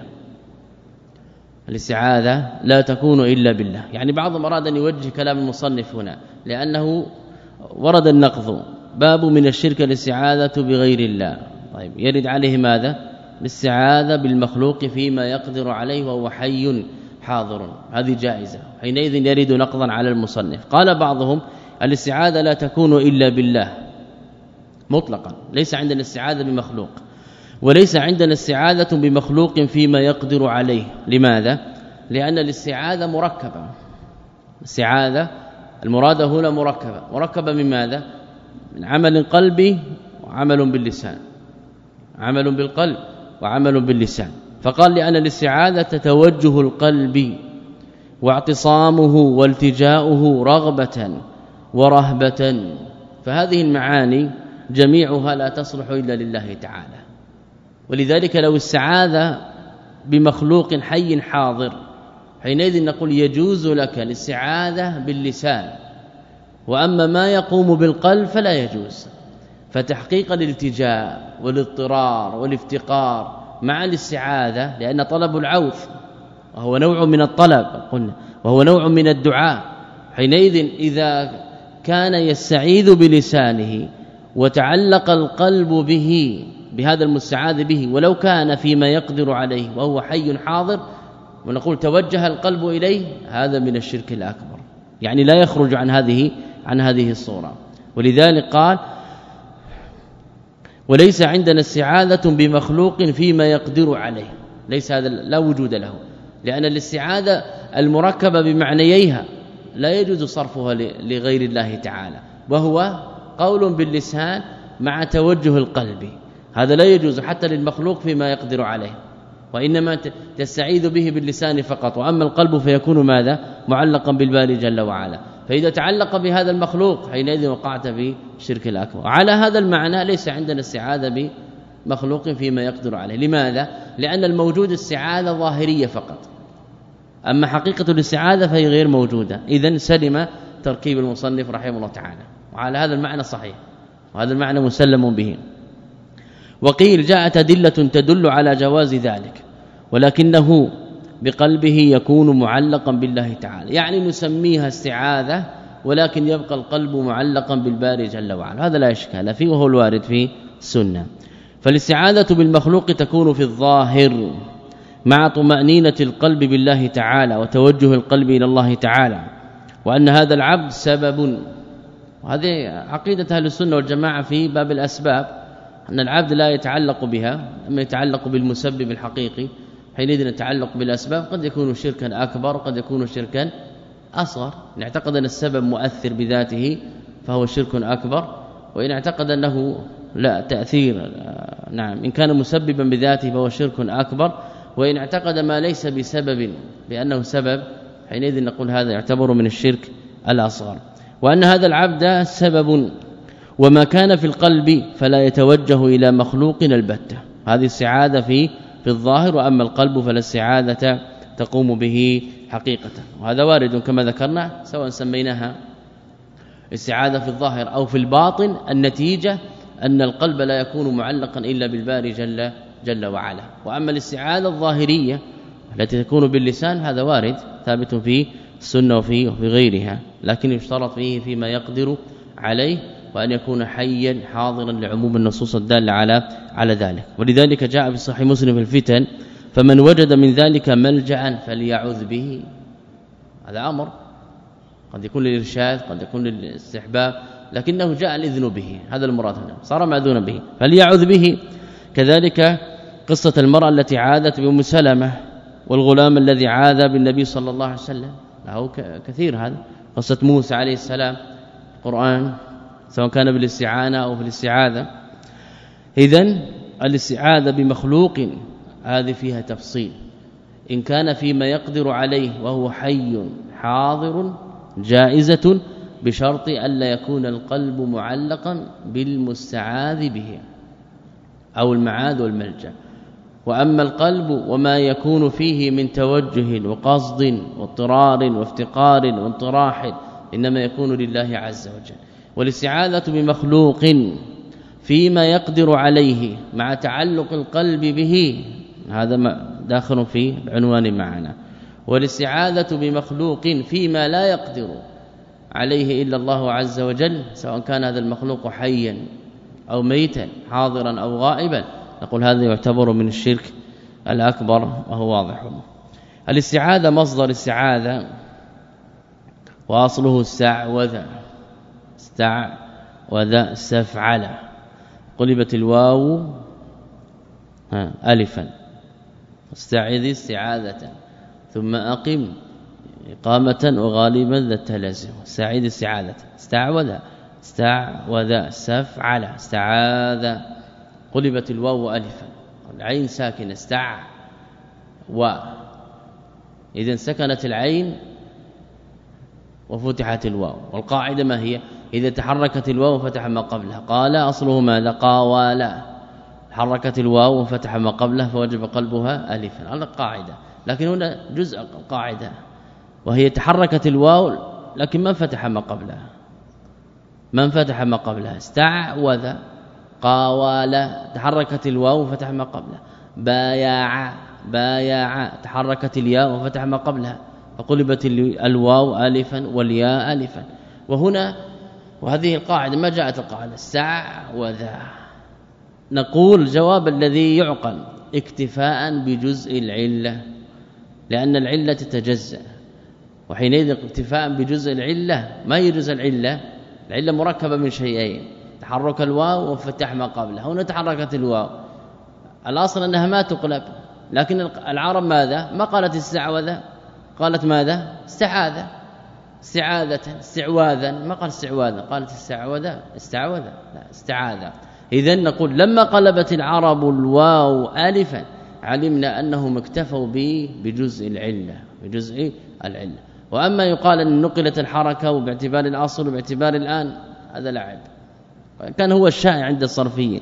الاستعاذة لا تكون إلا بالله. يعني بعضهم أراد أن يوجه كلام المصنف هنا لأنه ورد النقض باب من الشرك الاستعاذة بغير الله. طيب يرد عليه ماذا؟ الاستعاذة بالمخلوق فيما يقدر عليه وهو حي حاضر، هذه جائزة، حينئذ يرد نقضا على المصنف. قال بعضهم الاستعاذة لا تكون إلا بالله مطلقا، ليس عندنا الاستعاذة بمخلوق، وليس عندنا استعاذة بمخلوق فيما يقدر عليه. لماذا؟ لأن الاستعاذة مركبة، الاستعاذة المراد هنا مركبة، مركبة من ماذا؟ من عمل قلبي وعمل باللسان، عمل بالقلب وعمل باللسان. فقال لأن الاستعاذة توجه القلب واعتصامه والتجاؤه رغبة ورهبة، فهذه المعاني جميعها لا تصلح إلا لله تعالى. ولذلك لو استعاذ بمخلوق حي حاضر حينئذ نقول يجوز لك الاستعاذة باللسان، وأما ما يقوم بالقلب فلا يجوز. فتحقيق الالتجاء والاضطرار والافتقار مع الاستعاذة، لأن طلب العوث وهو نوع من الطلب قلنا وهو نوع من الدعاء، حينئذ إذا كان يستعيذ بلسانه وتعلق القلب به بهذا المستعاذ به ولو كان فيما يقدر عليه وهو حي حاضر ونقول توجه القلب إليه، هذا من الشرك الأكبر، يعني لا يخرج عن هذه عن هذه الصورة. ولذلك قال وليس عندنا استعاذة بمخلوق فيما يقدر عليه، ليس هذا لا وجود له، لأن الاستعاذة المركبة بمعنييها لا يجوز صرفها لغير الله تعالى، وهو قول باللسان مع توجه القلب، هذا لا يجوز حتى للمخلوق فيما يقدر عليه، وإنما تستعيذ به باللسان فقط، وأما القلب فيكون ماذا؟ معلقا بالباري جل وعلا. فإذا تعلق بهذا المخلوق حينئذ وقعت في الشرك الأكبر. على هذا المعنى ليس عندنا استعاذة مخلوق فيما يقدر عليه. لماذا؟ لأن الموجود استعاذة ظاهرية فقط، أما حقيقة الاستعاذة فهي غير موجودة. إذن سلم تركيب المصنف رحمه الله تعالى، وعلى هذا المعنى صحيح، وهذا المعنى مسلم به. وقيل جاءت أدلة تدل على جواز ذلك، ولكنه بقلبه يكون معلقا بالله تعالى، يعني نسميها استعاذة ولكن يبقى القلب معلقا بالباري جل وعلا، هذا لا إشكال فيه وهو الوارد في السنة. فالاستعاذة بالمخلوق تكون في الظاهر مع طمأنينة القلب بالله تعالى وتوجه القلب إلى الله تعالى، وأن هذا العبد سبب. وهذه عقيدة أهل السنة والجماعة في باب الأسباب، أن العبد لا يتعلق بها، أما يتعلق بالمسبب الحقيقي. حينئذ يتعلق بالأسباب قد يكون شركا أكبر وقد يكون شركا أصغر. إن اعتقد أن السبب مؤثر بذاته فهو شرك أكبر، وإن اعتقد أنه لا تأثير، نعم إن كان مسببا بذاته فهو شرك أكبر، وإن اعتقد ما ليس بسبب بأنه سبب حينئذ نقول هذا يعتبر من الشرك الأصغر. وأن هذا العبد سبب، وما كان في القلب فلا يتوجه إلى مخلوق البتة. هذه السعادة في في الظاهر، وأما القلب فلا السعادة تقوم به حقيقة. وهذا وارد كما ذكرنا، سواء سميناها السعادة في الظاهر أو في الباطن، النتيجة أن القلب لا يكون معلقا إلا بالباري جل جل وعلا. وأما الاستعاذة الظاهرية التي تكون باللسان هذا وارد ثابت في السنة وفي وفي غيرها، لكن يشترط فيه فيما يقدر عليه، وأن يكون حيا حاضرا لعموم النصوص الدالة على على ذلك. ولذلك جاء في صحيح مسلم في الفتن: فمن وجد من ذلك ملجأ فليعوذ به. هذا أمر قد يكون للإرشاد قد يكون للاستحباب، لكنه جاء الإذن به، هذا المراد هنا، صار مأذونا به فليعوذ به. كذلك قصة المرأة التي عاذت بأم سلمة، والغلام الذي عاذ بالنبي صلى الله عليه وسلم، له كثير. هذا قصة موسى عليه السلام القرآن، سواء كان بالاستعانة أو في الاستعاذة. إذن الاستعاذة بمخلوق هذه فيها تفصيل، إن كان فيما يقدر عليه وهو حي حاضر جائزة، بشرط ألا يكون القلب معلقا بالمستعاذ به أو المعاذ والملجأ. وأما القلب وما يكون فيه من توجه وقصد واضطرار وافتقار وانطراح إنما يكون لله عز وجل. والاستعاذة بمخلوق فيما يقدر عليه مع تعلق القلب به، هذا داخل في العنوان معنا. والاستعاذة بمخلوق فيما لا يقدر عليه إلا الله عز وجل، سواء كان هذا المخلوق حيا أو ميتا حاضرا أو غائبا، نقول هذا يعتبر من الشرك الأكبر، وهو واضح. الاستعاذة مصدر استعاذة، واصله استعوذ، استعوذ استفعل، قلبت الواو ها الفا، استعذ استعاذة، ثم أقم إقامة وغالبا ذا التلازم، استعيذ استعاذة، استعوذ استعوذ استفعل، استعاذ، قلبت الواو الفا، العين ساكنه استع و، اذا سكنت العين وفتحت الواو. والقاعده ما هي؟ إذا تحركت الواو فتح ما قبلها. قال اصله ماذا؟ قاولا، حركت الواو وفتح ما قبلها فوجب قلبها الفا، هذا القاعده. لكن هنا جزء القاعده، وهي تحركت الواو لكن ما فتح ما قبلها، من فتح ما قبلها. استعوذ قاولا، تحركت الواو وفتح ما قبلها. بايع بايع، تحركت الياء وفتح ما قبلها، فقلبت الواو الفا والياء الفا. وهنا وهذه القاعده ما جاءت القاعده استعوذ، نقول الجواب الذي يعقل اكتفاء بجزء العله، لأن العله تتجزأ، وحينئذ اكتفاء بجزء العله ما يجوز. العله العله مركبه من شيئين، تحرك الواو وفتح ما قبلها. هنا تحركت الواو، الاصل انها ما تقلب، لكن العرب ماذا؟ ما قالت استعوذ، قالت ماذا؟ استعاذ، استعاذة استعواذا، ما قال استعواذا، قالت استعوذ استعوذ لا استعاذ. اذن نقول لما قلبت العرب الواو الفا علمنا انهم اكتفوا به بجزء العله، بجزء العله. واما يقال ان نقلت الحركه باعتبار الاصل وباعتبار الان، هذا لعب، كان هو الشائع عند الصرفيين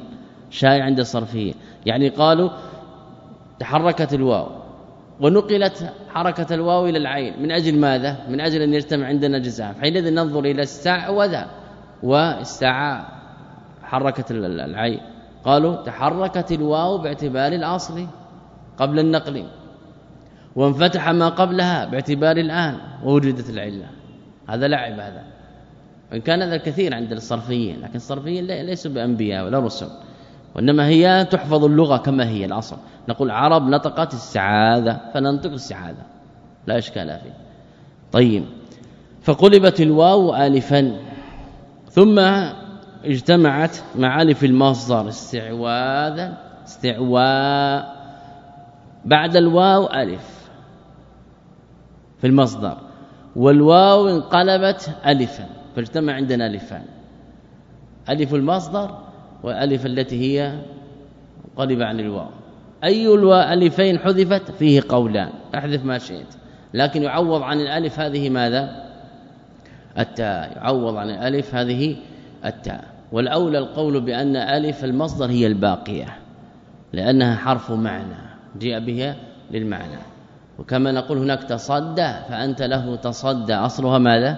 شائع عند الصرفيه. يعني قالوا تحركت الواو ونقلت حركة الواو إلى العين من أجل ماذا؟ من أجل أن يجتمع عندنا جزاء. حينئذ ننظر إلى استعوذ واستعى حركة العين. قالوا تحركت الواو باعتبار الأصل قبل النقل وانفتح ما قبلها باعتبار الآن ووجدت العلة. هذا لعب هذا، وإن كان هذا الكثير عند الصرفيين، لكن الصرفيين ليسوا بأنبياء ولا رسل، وإنما هي تحفظ اللغة كما هي الأصل. نقول عرب نطقت السعادة فننطق السعادة لا إشكال فيه. طيب، فقلبت الواو ألفا ثم اجتمعت مع ألف المصدر استعواذا استعواء، بعد الواو ألف في المصدر والواو انقلبت ألفا، فاجتمع عندنا ألفان، ألف المصدر والألف التي هي قلب عن الواو. أي الألفين حذفت فيه قولان، احذف ما شئت، لكن يعوض عن الألف هذه ماذا؟ التاء، يعوض عن الألف هذه التاء. والأولى القول بأن ألف المصدر هي الباقية لأنها حرف معنى جاء بها للمعنى. وكما نقول هناك تصدى فأنت له تصدى، أصلها ماذا؟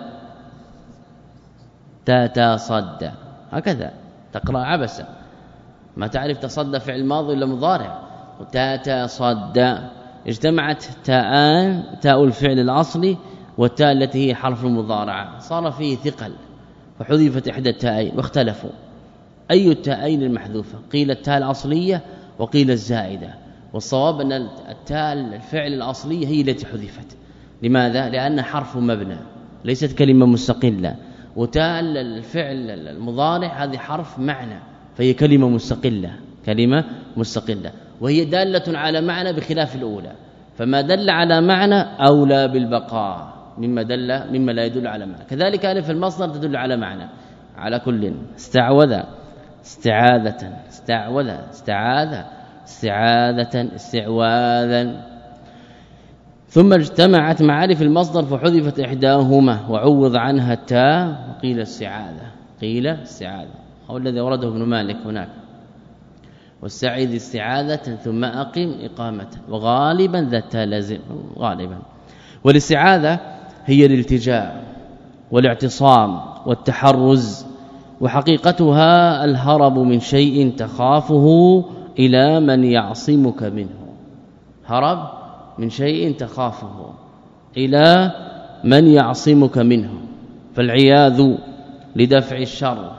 تتصدى، هكذا تقرأ عبسا، ما تعرف تصدى فعل ماضي ولا مضارع. تتصدى اجتمعت تاءان، تاء الفعل الأصلي والتاء التي هي حرف المضارعة، صار فيه ثقل فحذفت إحدى التاءين واختلفوا أي التاءين المحذوفة، قيل التاء الأصلية وقيل الزائدة، والصواب أن التاء الفعل الأصلية هي التي حذفت. لماذا؟ لأن حرف مبنى ليست كلمة مستقلة، وتاء الفعل المضارع هذه حرف معنى فهي كلمة مستقلة، كلمة مستقلة وهي دالة على معنى بخلاف الأولى، فما دل على معنى أولى بالبقاء مما دل مما لا يدل على معنى. كذلك ألف المصدر تدل على معنى. على كل استعوذ استعاذة استعوذ استعاذ استعاذة استعواذا، ثم اجتمعت مع ألف المصدر فحذفت إحداهما وعوض عنها التاء وقيل السعادة، قيل السعادة، أو الذي ورده ابن مالك هناك، واستعيذ استعاذة ثم أقم إقامة، وغالبا ذات لازم غالبا. والاستعاذة هي الالتجاء والاعتصام والتحرز، وحقيقتها الهرب من شيء تخافه إلى من يعصمك منه، هرب من شيء تخافه إلى من يعصمك منه. فالعياذ لدفع الشر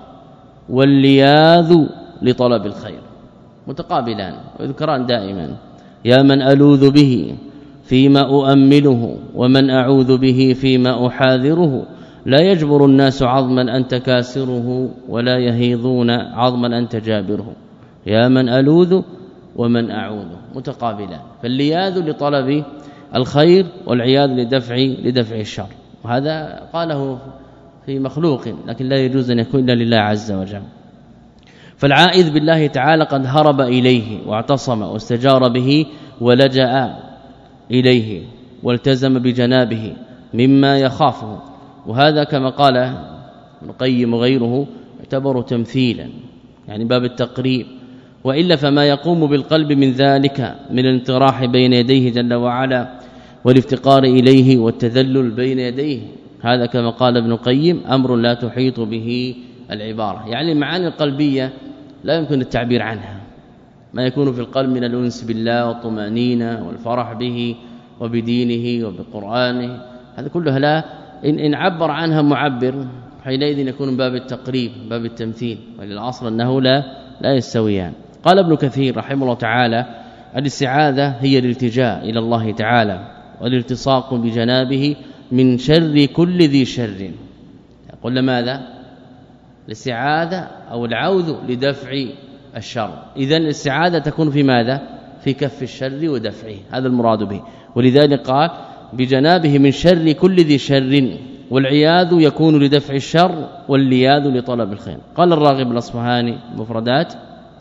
واللياذ لطلب الخير، متقابلان ويذكران دائما. يا من ألوذ به فيما أؤمله ومن أعوذ به فيما أحاذره، لا يجبر الناس عظما أنت كاسره ولا يهيضون عظما أنت جابره. يا من ألوذ ومن أعوذ متقابلان، فاللياذ لطلب الخير والعياذ لدفع لدفع الشر، وهذا قاله في مخلوق لكن لا يجوز أن يكون إلا لله عز وجل. فالعائذ بالله تعالى قد هرب إليه واعتصم واستجار به ولجأ إليه والتزم بجنابه مما يخافه، وهذا كما قال ابن القيم وغيره يعتبر تمثيلا، يعني باب التقريب، وإلا فما يقوم بالقلب من ذلك من الانطراح بين يديه جل وعلا والافتقار إليه والتذلل بين يديه، هذا كما قال ابن القيم أمر لا تحيط به العبارة. يعني المعاني القلبية لا يمكن التعبير عنها، ما يكون في القلب من الأنس بالله والطمأنينة والفرح به وبدينه وبقرآنه، هذا كلها لا إن عبر عنها معبر حينئذ يكون من باب التقريب باب التمثيل، وللعصر أنه لا لا يستويان. قال ابن كثير رحمه الله تعالى الاستعاذة هي الالتجاء إلى الله تعالى والالتصاق بجنابه من شر كل ذي شر. قلنا ماذا؟ الاستعاذة أو العوذ لدفع الشر، إذن الاستعاذة تكون في ماذا؟ في كف الشر ودفعه، هذا المراد به. ولذلك قال بجنابه من شر كل ذي شر، والعياذ يكون لدفع الشر واللياذ لطلب الخير. قال الراغب الأصفهاني مفردات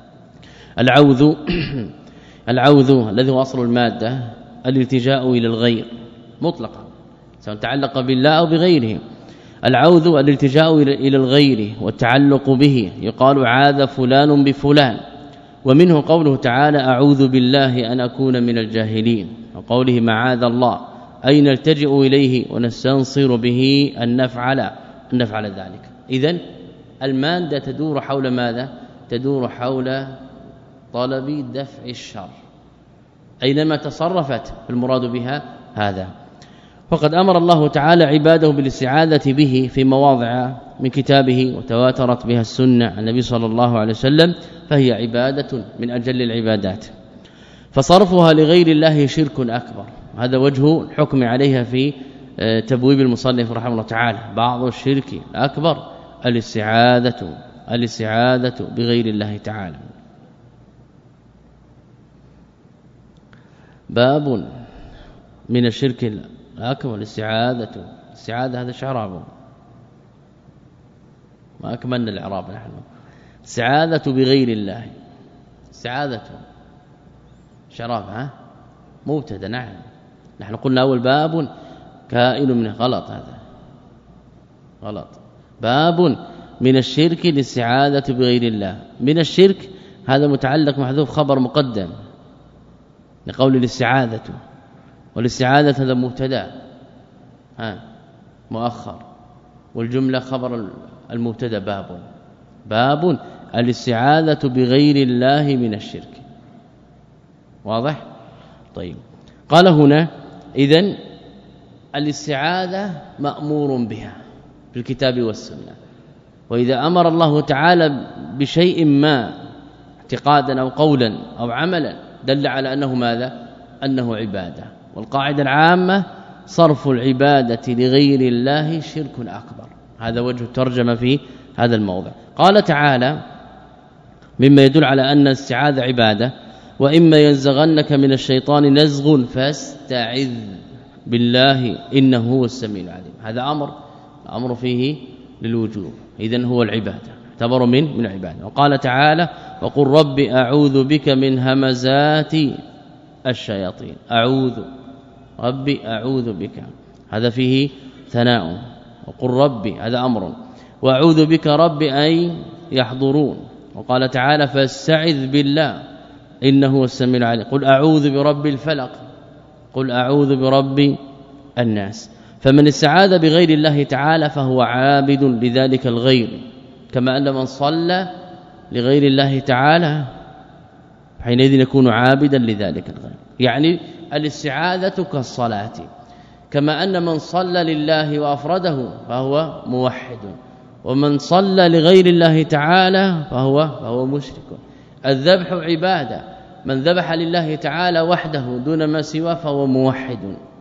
العوذ العوذ الذي هو أصل المادة الالتجاء إلى الغير مطلقا سواء تعلق بالله أو بغيره. العوذ الالتجاء إلى الغير والتعلق به، يقال عاذ فلان بفلان، ومنه قوله تعالى أعوذ بالله أن أكون من الجاهلين وقوله معاذ الله أي نلتجئ إليه ونستنصر به أن نفعل أن نفعل ذلك. إذن المادة تدور حول ماذا؟ تدور حول طلب دفع الشر أينما تصرفت المراد بها هذا. فقد أمر الله تعالى عباده بالاستعاذة به في مواضع من كتابه وتواترت بها السنة عن النبي صلى الله عليه وسلم، فهي عبادة من أجل العبادات. فصرفها لغير الله شرك أكبر، هذا وجه الحكم عليها في تبويب المصنف رحمه الله تعالى. بعض الشرك الأكبر الاستعاذة الاستعاذة بغير الله تعالى. باب من الشرك الأكبر الاستعاذة. الاستعاذة هذا شعراب ما أكملنا الإعراب نحن. استعاذة بغير الله، استعاذة شراب ها مبتدا. نعم نحن قلنا أول باب كائن من غلط، هذا غلط. باب من الشرك الاستعاذة بغير الله. من الشرك هذا متعلق محذوف خبر مقدم لقول الاستعاذة، والاستعاذة هذا مبتدا ها مؤخر، والجملة خبر المبتدا. باب باب الاستعاذة بغير الله من الشرك. واضح؟ طيب قال هنا إذن الاستعاذة مأمور بها في الكتاب والسنة، وإذا أمر الله تعالى بشيء ما اعتقادا أو قولا أو عملا دل على أنه ماذا؟ أنه عبادة. والقاعدة العامة صرف العبادة لغير الله شرك أكبر. هذا وجه الترجمة في هذا الموضع. قال تعالى مما يدل على أن الاستعاذة عبادة: وإما ينزغنك من الشيطان نزغ فاستعذ بالله إنه هو السميع العليم. هذا أمر الأمر فيه للوجوب، إذن هو العبادة، اعتبر من من العبادة. وقال تعالى: وقل رب أعوذ بك من همزات الشياطين. أعوذ ربي أعوذ بك، هذا فيه ثناء. وقل ربي هذا أمر، وأعوذ بك رب أن يحضرون. وقال تعالى: فاستعذ بالله إنه هو السميع العليم. قل أعوذ برب الفلق، قل أعوذ برب الناس. فمن استعاذ بغير الله تعالى فهو عابد لذلك الغير، كما أن من صلى لغير الله تعالى حينئذ يكون عابدا لذلك الغير. يعني الاستعاذة كالصلاة، كما أن من صلى لله وأفرده فهو موحد، ومن صلى لغير الله تعالى فهو فهو مشرك. الذبح عبادة، من ذبح لله تعالى وحده دون ما سواه فهو موحد،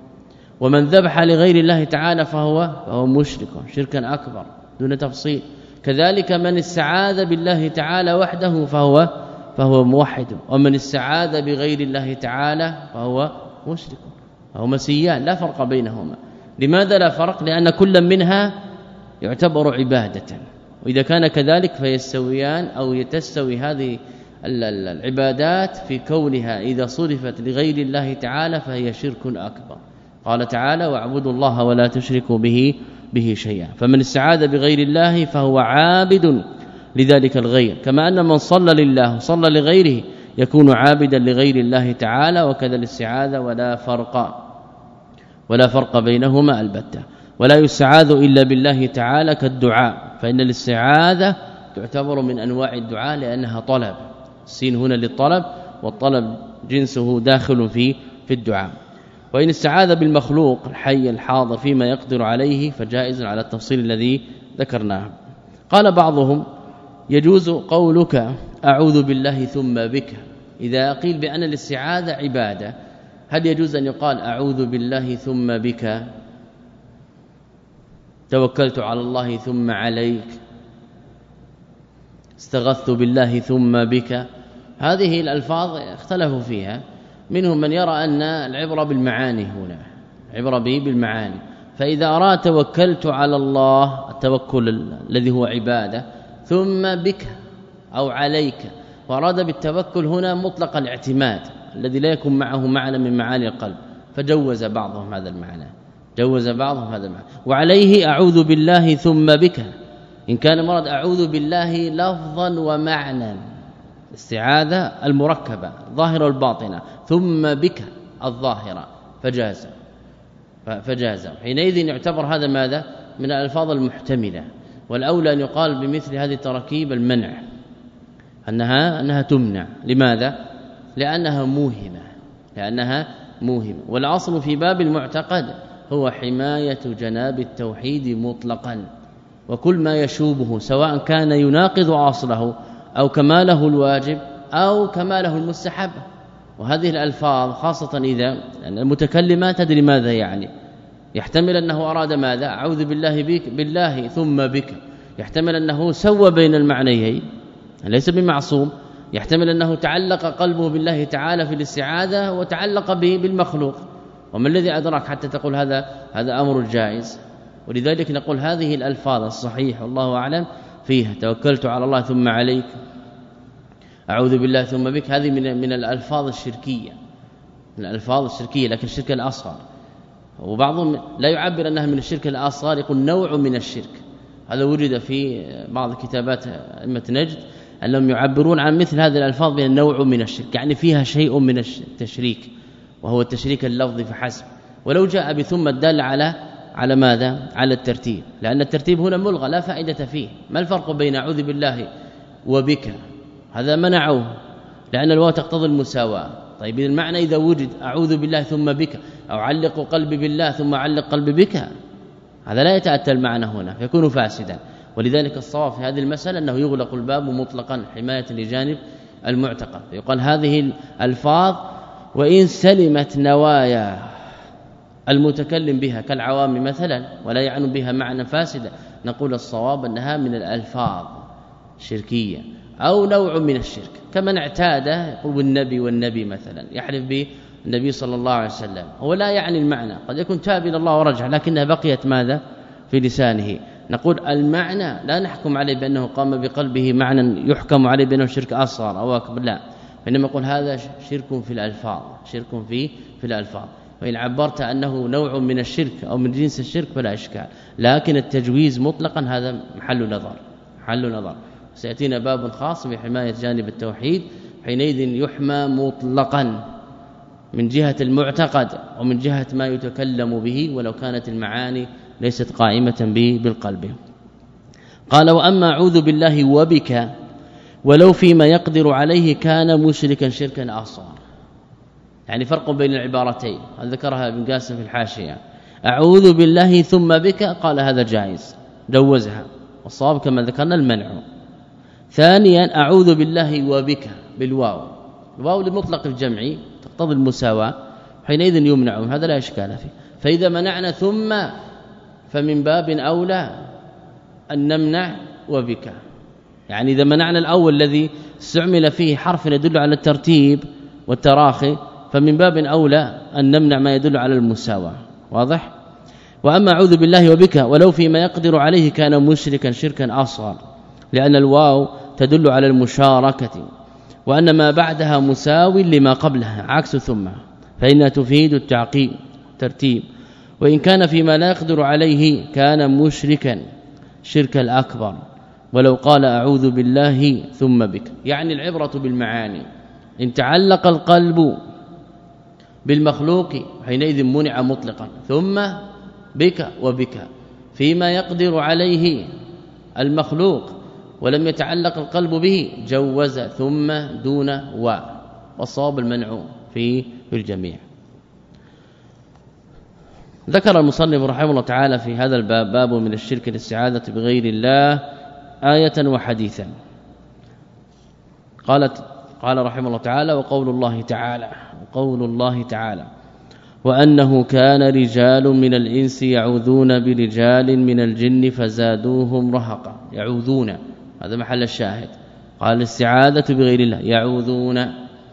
ومن ذبح لغير الله تعالى فهو فهو مشرك شركا أكبر دون تفصيل. كذلك من استعاذ بالله تعالى وحده فهو فهو موحد، ومن استعاذ بغير الله تعالى فهو مشرك. فهو مسيان لا فرق بينهما. لماذا لا فرق؟ لأن كل منها يعتبر عبادة، وإذا كان كذلك فيستويان أو يتستوي هذه العبادات في كونها إذا صرفت لغير الله تعالى فهي شرك أكبر. قال تعالى: واعبدوا الله ولا تشركوا به به شيئا. فمن استعاذ بغير الله فهو عابد لذلك الغير، كما أن من صلى لله وصلى لغيره يكون عابدا لغير الله تعالى، وكذا الاستعاذة ولا فرق ولا فرق بينهما البتة. ولا يستعاذ إلا بالله تعالى كالدعاء، فإن الاستعاذة تعتبر من أنواع الدعاء لأنها طلب، السين هنا للطلب، والطلب جنسه داخل في في الدعاء. وإن استعاذ بالمخلوق الحي الحاضر فيما يقدر عليه فجائز على التفصيل الذي ذكرناه. قال بعضهم: يجوز قولك أعوذ بالله ثم بك. إذا قيل بأن الاستعاذة عبادة، هل يجوز أن يقال أعوذ بالله ثم بك، توكلت على الله ثم عليك، استغثت بالله ثم بك؟ هذه الألفاظ اختلفوا فيها، منهم من يرى أن العبرة بالمعاني، هنا عبرة به بالمعاني. فإذا أراد توكلت على الله، التوكل الذي هو عبادة، ثم بك أو عليك، وأراد بالتوكل هنا مطلق الاعتماد الذي لا يكون معه معنى من معاني القلب، فجوز بعضهم هذا المعنى، جوز بعضهم هذا المعنى. وعليه أعوذ بالله ثم بك، إن كان مراد أعوذ بالله لفظا ومعنى، استعاذة المركبة ظاهرة والباطنة ثم بك الظاهرة فجاز فجاز حينئذ يعتبر هذا ماذا من الألفاظ المحتملة والأولى أن يقال بمثل هذه التراكيب المنع أنها أنها تمنع لماذا لأنها موهمة لأنها موهمة والأصل في باب المعتقد هو حماية جناب التوحيد مطلقا وكل ما يشوبه سواء كان يناقض أصله أو كماله الواجب أو كماله المستحب وهذه الألفاظ خاصة إذا المتكلم تدري ماذا يعني يحتمل أنه أراد ماذا أعوذ بالله بك بالله ثم بك يحتمل أنه سوى بين المعنيين ليس بمعصوم يحتمل أنه تعلق قلبه بالله تعالى في الاستعاذة وتعلق به بالمخلوق وما الذي أدرك حتى تقول هذا هذا أمر جائز ولذلك نقول هذه الألفاظ الصحيح والله أعلم فيها توكلت على الله ثم عليك أعوذ بالله ثم بك هذه من من الألفاظ الشركية من الألفاظ الشركية لكن الشرك الأصغر وبعضهم لا يعبر أنها من الشرك الأصغر يقول نوع من الشرك هذا وجد في بعض كتابات أئمة نجد أنهم يعبرون عن مثل هذه الألفاظ بأن نوع من الشرك يعني فيها شيء من التشريك وهو التشريك اللفظي فحسب ولو جاء بثم الدال على على ماذا على الترتيب لأن الترتيب هنا ملغى لا فائدة فيه ما الفرق بين أعوذ بالله وبك هذا منعوه لأن الواو تقتضي المساواة طيب المعنى إذا وجد أعوذ بالله ثم بك أو علق قلبي بالله ثم علق قلبي بك هذا لا يتأتى المعنى هنا فيكون فاسدا ولذلك الصواب في هذه المسألة أنه يغلق الباب مطلقا حماية لجانب المعتقد يقال هذه الألفاظ وإن سلمت نوايا المتكلم بها كالعوام مثلا ولا يعني بها معنى فاسدا نقول الصواب أنها من الألفاظ شركية أو نوع من الشرك كمن اعتاد يقول النبي والنبي مثلا يحلف به النبي صلى الله عليه وسلم هو لا يعني المعنى قد يكون تاب الى الله ورجع لكنها بقيت ماذا في لسانه نقول المعنى لا نحكم عليه بأنه قام بقلبه معنى يحكم عليه بأنه شرك أصغر أو أكبر لا إنما نقول هذا شرك في الألفاظ شرك في في الألفاظ وإن عبرت أنه نوع من الشرك أو من جنس الشرك فلا إشكال لكن التجويز مطلقا هذا محل نظر محل نظر سيأتينا باب خاص بحماية جانب التوحيد حينئذ يحمى مطلقا من جهة المعتقد ومن جهة ما يتكلم به ولو كانت المعاني ليست قائمة به بالقلب قال وأما أعوذ بالله وبك ولو فيما يقدر عليه كان مشركا شركا أصغر يعني فرق بين العبارتين ذكرها ابن قاسم في الحاشية أعوذ بالله ثم بك قال هذا جائز جوزها والصواب كما ذكرنا المنع ثانيا أعوذ بالله وبك بالواو الواو لمطلق الجمع تقتضي المساواة حينئذ يمنع هذا لا إشكال فيه فإذا منعنا ثم فمن باب أولى أن نمنع وبك يعني إذا منعنا الأول الذي استعمل فيه حرف يدل على الترتيب والتراخي فمن باب أولى أن نمنع ما يدل على المساواة واضح وأما أعوذ بالله وبك ولو فيما يقدر عليه كان مشركا شركا أصغر لأن الواو تدل على المشاركة وأن ما بعدها مساو لما قبلها عكس ثم فإنها تفيد التعقيب ترتيب وإن كان فيما لا يقدر عليه كان مشركا شرك الأكبر ولو قال أعوذ بالله ثم بك يعني العبرة بالمعاني إن تعلق القلب بالمخلوق حينئذ منع مطلقا ثم بك وبك فيما يقدر عليه المخلوق ولم يتعلق القلب به جوز ثم دون و والصواب المنع في الجميع ذكر المصنف رحمه الله تعالى في هذا الباب باب من الشرك الاستعاذة بغير الله آية وحديثا قالت قال رحمه الله تعالى وقول الله تعالى وقول الله تعالى وأنه كان رجال من الإنس يعوذون برجال من الجن فزادوهم رهقا يعوذون هذا محل الشاهد قال الاستعاذة بغير الله يعوذون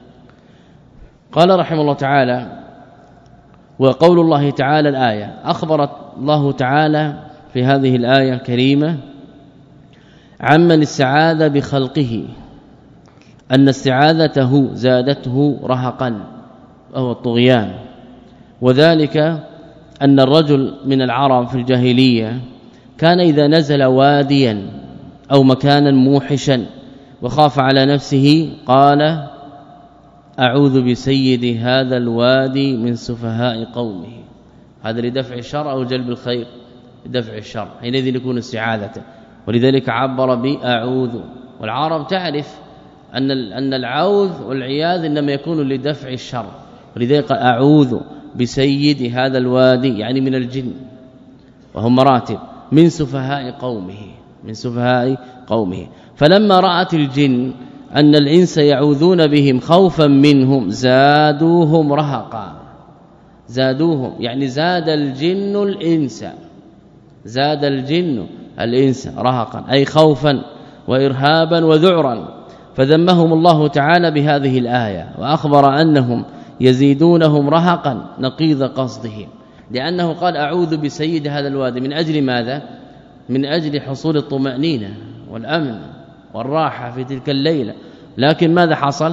قال رحمه الله تعالى وقول الله تعالى الآية أخبرت الله تعالى في هذه الآية الكريمة عمن استعاذ بخلقه أن استعاذته زادته رهقا وهو الطغيان وذلك أن الرجل من العرب في الجاهلية كان إذا نزل واديا أو مكانا موحشا وخاف على نفسه قال أعوذ بسيد هذا الوادي من سفهاء قومه. هذا لدفع الشر أو جلب الخير؟ لدفع الشر، حينئذ يكون استعاذة، ولذلك عبر بأعوذ. والعرب تعرف أن أن العوذ والعياذ إنما يكون لدفع الشر، ولذلك أعوذ بسيد هذا الوادي يعني من الجن، وهم مراتب، من سفهاء قومه، من سفهاء قومه. فلما رأت الجن أن الإنس يعوذون بهم خوفا منهم زادوهم رهقا. زادوهم يعني زاد الجن الإنس، زاد الجن الإنس رهقا أي خوفا وإرهابا وذعرا. فذمهم الله تعالى بهذه الآية، وأخبر أنهم يزيدونهم رهقا نقيض قصدهم، لأنه قال أعوذ بسيد هذا الوادي من أجل ماذا؟ من أجل حصول الطمأنينة والأمن والراحة في تلك الليلة. لكن ماذا حصل؟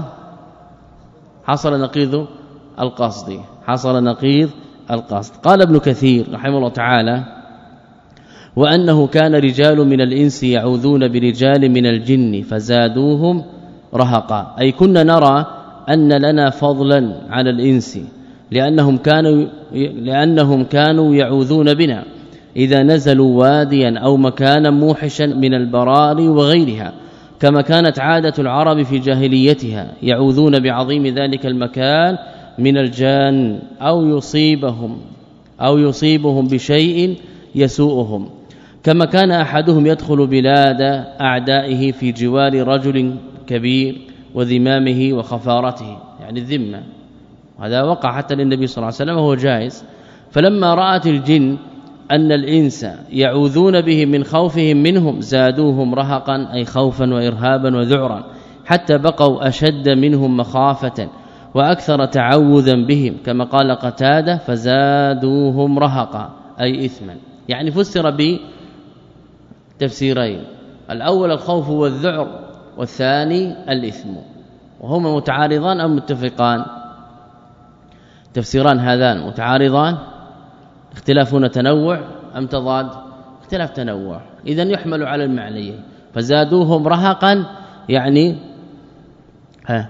حصل نقيض القصد، حصل نقيض القصد. قال ابن كثير رحمه الله تعالى وأنه كان رجال من الإنس يعوذون برجال من الجن فزادوهم رهقا، أي كنا نرى أن لنا فضلا على الإنس لأنهم كانوا لأنهم كانوا يعوذون بنا إذا نزلوا واديا أو مكانا موحشا من البراري وغيرها، كما كانت عادة العرب في جاهليتها يعوذون بعظيم ذلك المكان من الجان أو يصيبهم أو يصيبهم بشيء يسوءهم. كما كان أحدهم يدخل بلاد أعدائه في جوار رجل كبير وذمامه وخفارته، يعني الذمة، هذا وقع حتى للنبي صلى الله عليه وسلم وهو جائز. فلما رأت الجن أن الإنس يعوذون بهم من خوفهم منهم زادوهم رهقا أي خوفا وإرهابا وذعرا، حتى بقوا أشد منهم مخافة وأكثر تعوذا بهم، كما قال قتادة فزادوهم رهقا أي إثما. يعني فسر بتفسيرين، الأول الخوف والذعر، والثاني الإثم، وهما متعارضان أم متفقان؟ تفسيران هذان متعارضان، اختلاف هنا تنوع أم تضاد؟ اختلاف تنوع، إذن يحمل على المعنيين. فزادوهم رهقا يعني ها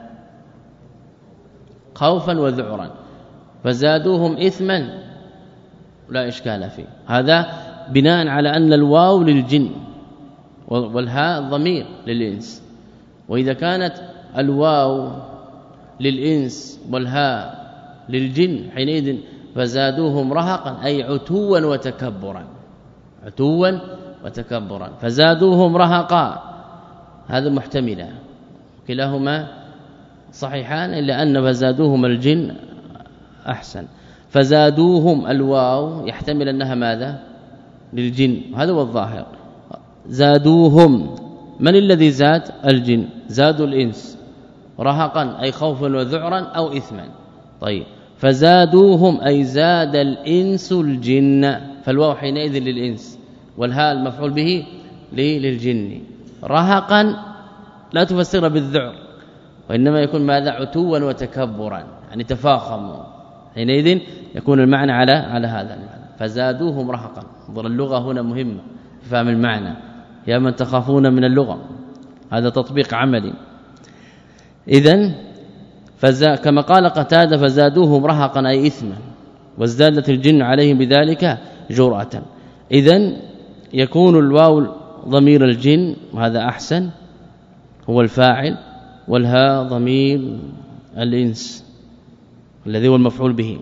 خوفا وذعرا، فزادوهم إثما لا إشكال فيه. هذا بناء على أن الواو للجن والهاء ضمير للإنس، وإذا كانت الواو للإنس والهاء للجن حينئذ فزادوهم رهقا أي عتوا وتكبرا، عتوا وتكبرا. فزادوهم رهقا هذا محتملا، كلاهما صحيحان، إلا أن فزادوهم الجن أحسن. فزادوهم الواو يحتمل أنها ماذا؟ للجن، هذا هو الظاهر. زادوهم من الذي زاد؟ الجن، زادوا الإنس رهقا أي خوفا وذعرا أو إثما. طيب فزادوهم أي زاد الإنس الجن، فالواو حينئذ للإنس والهاء المفعول به للجن. رهقا لا تفسر بالذعر، وإنما يكون ماذا؟ عتوا وتكبرا، يعني تفاخموا، حينئذ يكون المعنى على على هذا المعنى. فزادوهم رهقا. انظر اللغة هنا مهمة في فهم المعنى، يا من تخافون من اللغة، هذا تطبيق عملي. إذن فزا كما قال قتادة فزادوهم رهقا أي إثما، وازدادت الجن عليهم بذلك جرأة. إذن يكون الواو ضمير الجن، وهذا أحسن هو الفاعل، والهاء ضمير الإنس الذي هو المفعول به،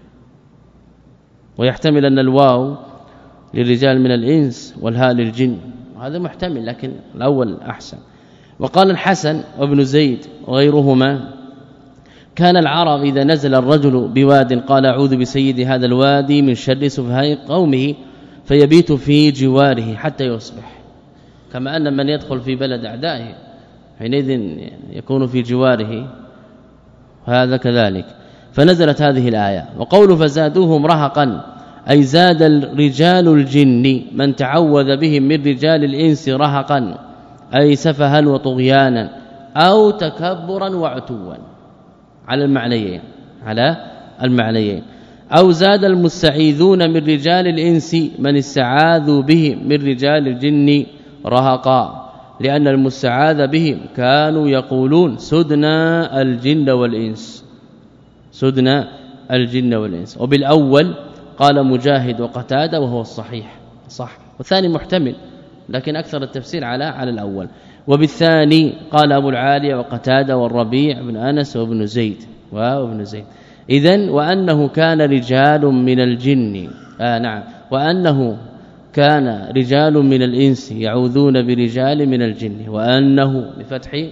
ويحتمل أن الواو للرجال من الإنس والهاء للجن، وهذا محتمل، لكن الأول أحسن. وقال الحسن وابن زيد وغيرهما كان العرب إذا نزل الرجل بواد قال أعوذ بسيد هذا الوادي من شر سفهاء قومه فيبيت في جواره حتى يصبح، كما أن من يدخل في بلد أعدائه حينئذ يكون في جواره، هذا كذلك. فنزلت هذه الآية. وقول فزادوهم رهقا أي زاد الرجال الجن من تعوذ بهم من رجال الإنس رهقا أي سفها وطغيانا أو تكبرا وعتوا، على المعنيين، على المعنيين. أو زاد المستعيذون من رجال الإنس من استعاذوا بهم من رجال الجن رهقا لأن المستعاذ بهم كانوا يقولون سدنا الجن والإنس سدنا الجن والإنس. وبالأول قال مجاهد وقتادة وهو الصحيح صح، والثاني محتمل لكن أكثر التفسير على على الأول. وبالثاني قال أبو العالية وقتادة والربيع بن أنس وابن زيد وابن زيد. إذن وأنه كان رجال من الجن آه نعم وأنه كان رجال من الإنس يعوذون برجال من الجن، وأنه بفتح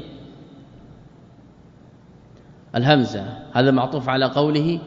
الهمزة هذا معطوف على قوله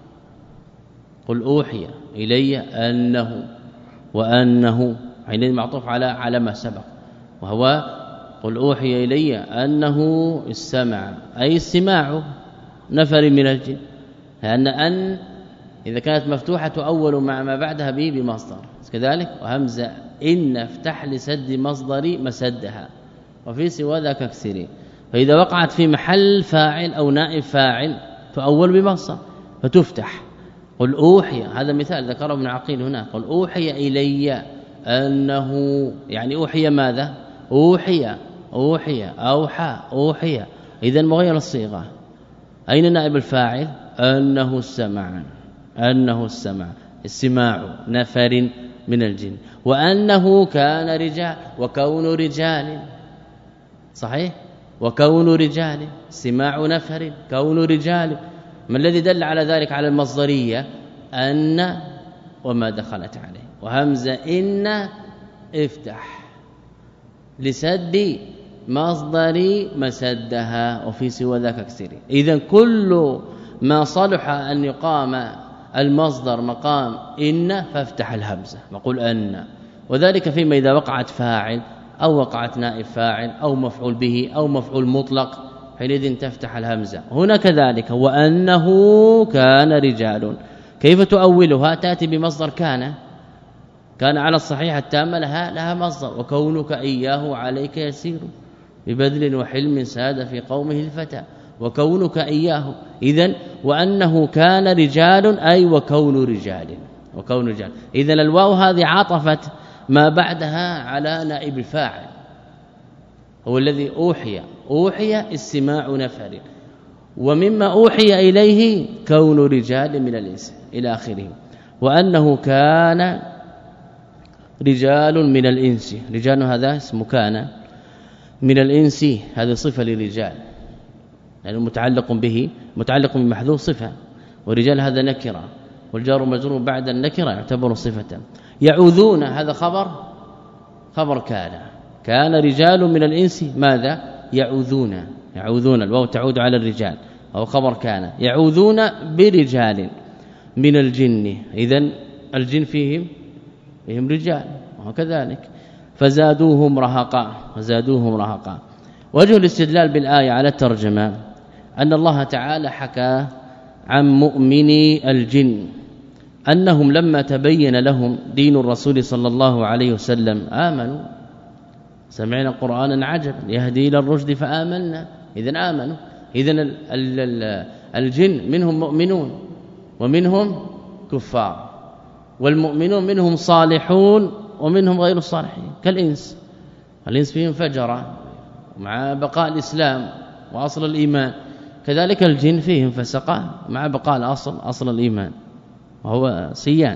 قل أوحي إلي أنه، وأنه حينئذ معطوف على على ما سبق، وهو قل أوحي إلي أنه استمع أي استماع نفر من الجن، لأن أن إذا كانت مفتوحة تؤول مع ما بعدها به بمصدر كذلك. وهمزة إن افتح لسد مصدر مسدها، وفي سوى ذاك كثيرين. فإذا وقعت في محل فاعل أو نائب فاعل تؤول بمصدر فتفتح. قل أوحي هذا مثال ذكره ابن عقيل هنا، قل أوحي إلي أنه يعني أوحي ماذا؟ أوحي أوحي أوحى أوحي، إذن مغير الصيغة. أين نائب الفاعل؟ أنه استمع أنه استمع استماع نفر من الجن. وأنه كان رجال وكون رجال صحيح، وكون رجال استماع نفر كون رجال. ما الذي دل على ذلك؟ على المصدرية أن وما دخلت عليه، وهمزة إن افتح لسد مصدر مسدها، وفي سوى ذاك كثير. إذن كل ما صلح أن يقام المصدر مقام إن فافتح الهمزة وقل أن، وذلك فيما إذا وقعت فاعل أو وقعت نائب فاعل أو مفعول به أو مفعول مطلق حينئذ تفتح الهمزة. هنا كذلك وأنه كان رجال، كيف تؤولها؟ تأتي بمصدر كان كان على الصحيح التام لها لها مصدر، وكونك إياه عليك يسير ببذل وحلم ساد في قومه الفتى وكونك إياه. إذن وأنه كان رجال أي وكون رجال وكون رجال. إذن الواو هذه عطفت ما بعدها على نائب الفاعل هو الذي أوحي أوحي استماع نفر، ومما أوحي إليه كون رجال من الإنس إلى آخره. وأنه كان رجال من الإنس، رجال هذا اسم كان من الإنس هذه صفة للرجال يعني متعلق به متعلق بمحذوف صفة، ورجال هذا نكره، والجار مجرور بعد النكره يعتبر صفة. يعوذون هذا خبر خبر كان كان رجال من الإنس ماذا؟ يعوذون يعوذون الواو تعود على الرجال، أو خبر كان يعوذون برجال من الجن. إذن الجن فيهم فيهم رجال وكذلك فزادوهم رهقا فزادوهم رهقا. وجه الاستدلال بالآية على الترجمة أن الله تعالى حكى عن مؤمني الجن أنهم لما تبين لهم دين الرسول صلى الله عليه وسلم آمنوا، سمعنا قرآنا عجبا يهدي إلى الرشد فآمنا، إذن آمنوا. إذن الجن منهم مؤمنون ومنهم كفار، والمؤمنون منهم صالحون ومنهم غير الصالحين كالإنس. الإنس فيهم فجرة مع بقاء الإسلام وأصل الإيمان، كذلك الجن فيهم فسقة مع بقاء الأصل أصل الإيمان وهو سيان.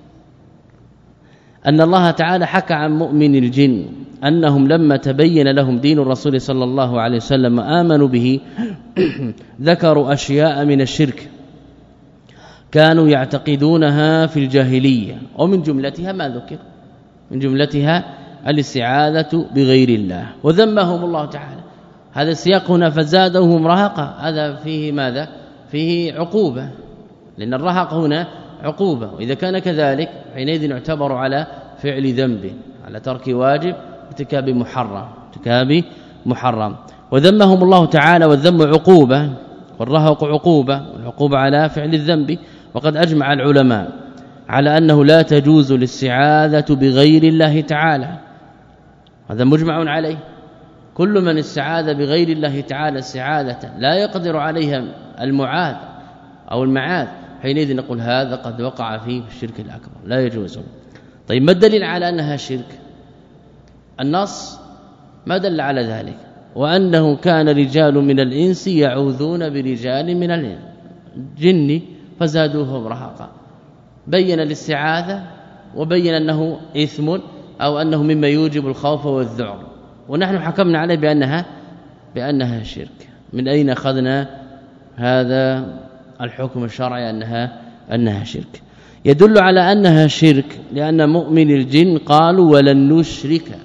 أن الله تعالى حكى عن مؤمن الجن أنهم لما تبين لهم دين الرسول صلى الله عليه وسلم آمنوا به ذكروا أشياء من الشرك كانوا يعتقدونها في الجاهلية، ومن جملتها ما ذكر من جملتها الاستعاذة بغير الله، وذمهم الله تعالى. هذا السياق هنا فزادهم رهقا، هذا فيه ماذا؟ فيه عقوبة، لأن الرهق هنا عقوبة، وإذا كان كذلك حينئذ يعتبر على فعل ذنب على ترك واجب ارتكاب محرم ارتكاب محرم. وذمهم الله تعالى، والذم عقوبة والرهق عقوبة، والعقوبة على فعل الذنب. وقد أجمع العلماء على أنه لا تجوز الاستعاذة بغير الله تعالى، هذا مجمع عليه. كل من استعاذ بغير الله تعالى استعاذة لا يقدر عليها المعاذ أو المعاذ حينئذ نقول هذا قد وقع فيه الشرك الأكبر لا يجوز. طيب ما الدليل على أنها شرك؟ النص ما دل على ذلك. وأنه كان رجال من الإنس يعوذون برجال من الجن فزادوهم رهقا. بين الاستعاذة وبين أنه إثم أو أنه مما يوجب الخوف والذعر، ونحن حكمنا عليه بأنها بأنها شرك. من أين أخذنا هذا الحكم الشرعي أنها أنها شرك؟ يدل على أنها شرك لأن مؤمن الجن قالوا ولن نشرك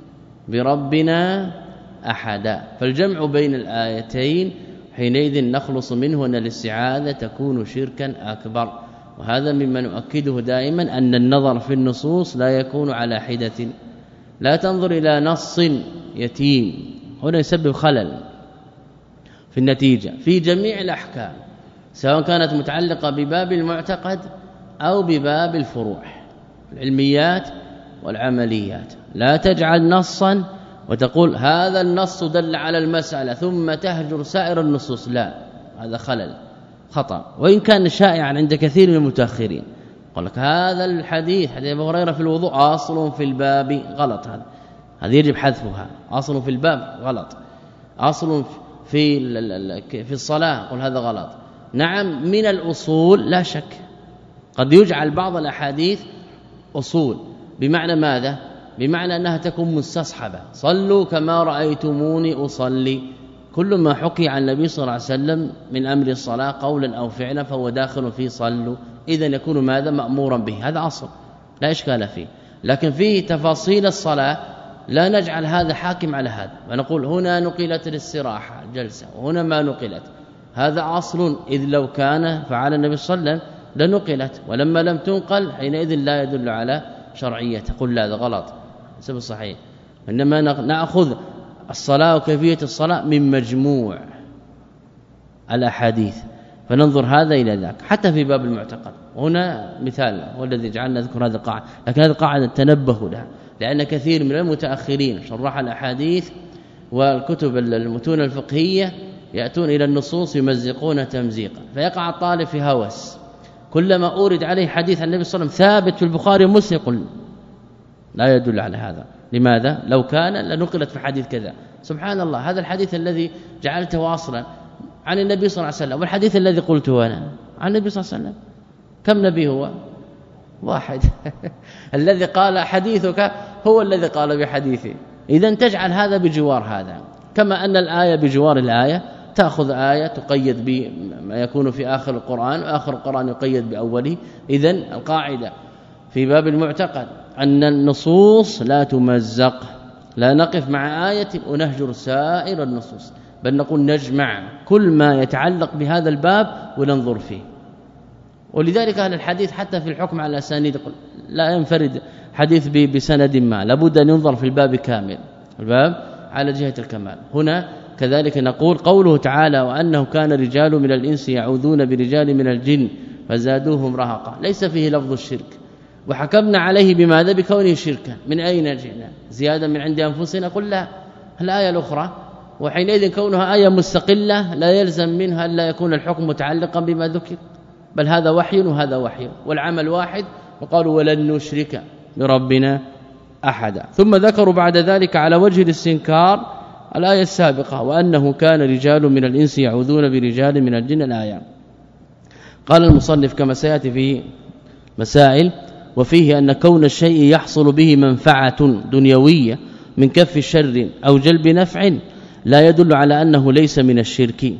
بربنا أحدا، فالجمع بين الآيتين حينئذ نخلص منه أن الاستعاذة تكون شركا أكبر. وهذا مما نؤكده دائما أن النظر في النصوص لا يكون على حدة، لا تنظر إلى نص يتيم، هنا يسبب خلل في النتيجة في جميع الأحكام سواء كانت متعلقة بباب المعتقد أو بباب الفروع العلميات والعمليات. لا تجعل نصا وتقول هذا النص دل على المسألة ثم تهجر سائر النصوص، لا، هذا خلل خطأ، وإن كان شائعا عند كثير من المتأخرين. قال لك هذا الحديث حديث أبي هريرة في الوضوء أصل في الباب، غلط، هذا هذه يجب حذفها. أصل في الباب غلط، أصل في في الصلاة قل هذا غلط. نعم من الأصول لا شك، قد يجعل بعض الأحاديث أصول بمعنى ماذا؟ بمعنى أنها تكون مستصحبة، صلوا كما رأيتموني أصلي، كل ما حكي عن النبي صلى الله عليه وسلم من أمر الصلاة قولا أو فعلا فهو داخل في صلوا، إذا يكون ماذا؟ مأمورا به، هذا أصل لا إشكال فيه. لكن فيه تفاصيل الصلاة لا نجعل هذا حاكم على هذا، ونقول هنا نقلت الاستراحة الجلسة وهنا ما نقلت، هذا أصل، إذ لو كان فعل النبي صلى الله عليه وسلم لنقلت، ولما لم تنقل حينئذ لا يدل على شرعية. تقول لا، هذا غلط، ليس بالصحيح. إنما نأخذ الصلاة وكيفية الصلاة من مجموع الأحاديث فننظر هذا إلى ذاك، حتى في باب المعتقد. هنا مثال هو الذي جعلنا نذكر هذه القاعدة، لكن هذه القاعدة تنبهوا لها، لأن كثير من المتأخرين شرح الأحاديث والكتب المتون الفقهية يأتون إلى النصوص يمزقون تمزيقا، فيقع الطالب في هوس، كلما أورد عليه حديث عن النبي صلى الله عليه وسلم ثابت في البخاري ومسلم لا يدل على هذا. لماذا؟ لو كان لنقلت في حديث كذا. سبحان الله، هذا الحديث الذي جعلته واصلا عن النبي صلى الله عليه وسلم، والحديث الذي قلته أنا عن النبي صلى الله عليه وسلم، كم نبي هو؟ واحد الذي قال حديثك هو الذي قال بحديثه. إذن تجعل هذا بجوار هذا، كما أن الآية بجوار الآية، تأخذ آية تقيد بما يكون في آخر القرآن وآخر القرآن يقيد بأوله. إذن القاعدة في باب المعتقد أن النصوص لا تمزق، لا نقف مع آية ونهجر سائر النصوص، بل نقول نجمع كل ما يتعلق بهذا الباب وننظر فيه. ولذلك أهل الحديث حتى في الحكم على الأسانيد لا ينفرد حديث بسند ما، لابد أن ينظر في الباب كامل، الباب على جهة الكمال. هنا كذلك نقول قوله تعالى وأنه كان رجال من الإنس يعوذون برجال من الجن فزادوهم رهقا، ليس فيه لفظ الشرك، وحكمنا عليه بماذا؟ بكونه شركا. من أين جئنا؟ زيادة من عند أنفسنا؟ قل لا، الآية الأخرى، وحينئذ كونها آية مستقلة لا يلزم منها أن لا يكون الحكم متعلقا بما ذكر، بل هذا وحي وهذا وحي والعمل واحد. وقالوا ولن نشرك بربنا أحدا. ثم ذكروا بعد ذلك على وجه الاستنكار الآية السابقة وأنه كان رجال من الإنس يعوذون برجال من الجن، الآية. قال المصنف كما سيأتي في مسائل: وفيه أن كون الشيء يحصل به منفعة دنيوية من كف شر أو جلب نفع لا يدل على أنه ليس من الشرك.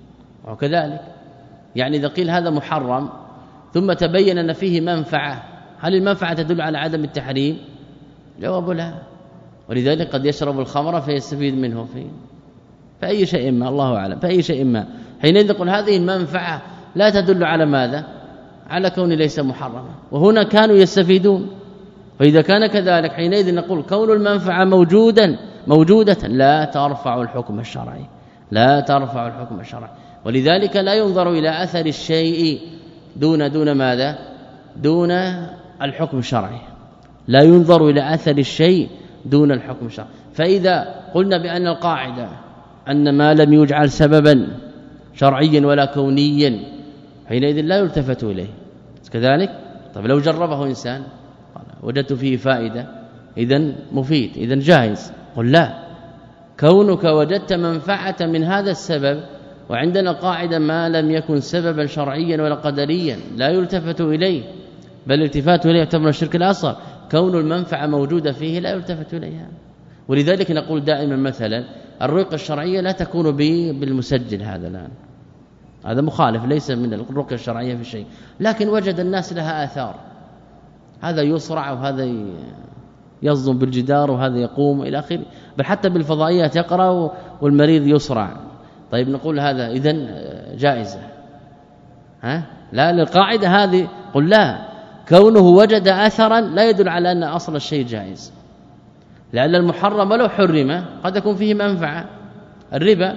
وكذلك يعني إذا قيل هذا محرم ثم تبين أن فيه منفعة، هل المنفعة تدل على عدم التحريم؟ جواب لا. ولذلك قد يشرب الخمر فيستفيد منه في فأي شيء ما، الله أعلم، فأي شيء ما، حينئذ نقول هذه المنفعة لا تدل على ماذا؟ على كون ليس محرما، وهنا كانوا يستفيدون. فإذا كان كذلك حينئذ نقول كون المنفعة موجودا موجودة لا ترفع الحكم الشرعي، لا ترفع الحكم الشرعي. ولذلك لا ينظر إلى أثر الشيء دون دون ماذا؟ دون الحكم الشرعي، لا ينظر إلى أثر الشيء دون الحكم الشرعي. فإذا قلنا بأن القاعدة أن ما لم يجعل سببا شرعيا ولا كونيا حينئذ لا يلتفت إليه، كذلك. طيب لو جربه إنسان وجدت فيه فائدة إذن مفيد إذن جائز، قل لا، كونك وجدت منفعة من هذا السبب، وعندنا قاعدة ما لم يكن سببا شرعيا ولا قدريا لا يلتفت إليه، بل الالتفات إليه يعتبر الشرك الأصغر. كون المنفعة موجودة فيه لا يلتفت إليها. ولذلك نقول دائما مثلا الرقية الشرعية لا تكون بالمسجل، هذا الآن هذا مخالف، ليس من الرقية الشرعية في شيء، لكن وجد الناس لها آثار، هذا يصرع وهذا يصدم بالجدار وهذا يقوم إلى آخره، بل حتى بالفضائيات يقرأ والمريض يصرع. طيب نقول هذا إذن جائزة، ها لا للقاعدة هذه، قل لا، كونه وجد أثرا لا يدل على أن أصل الشيء جائز، لأن المحرم لو حرم قد يكون فيه منفعة. الربا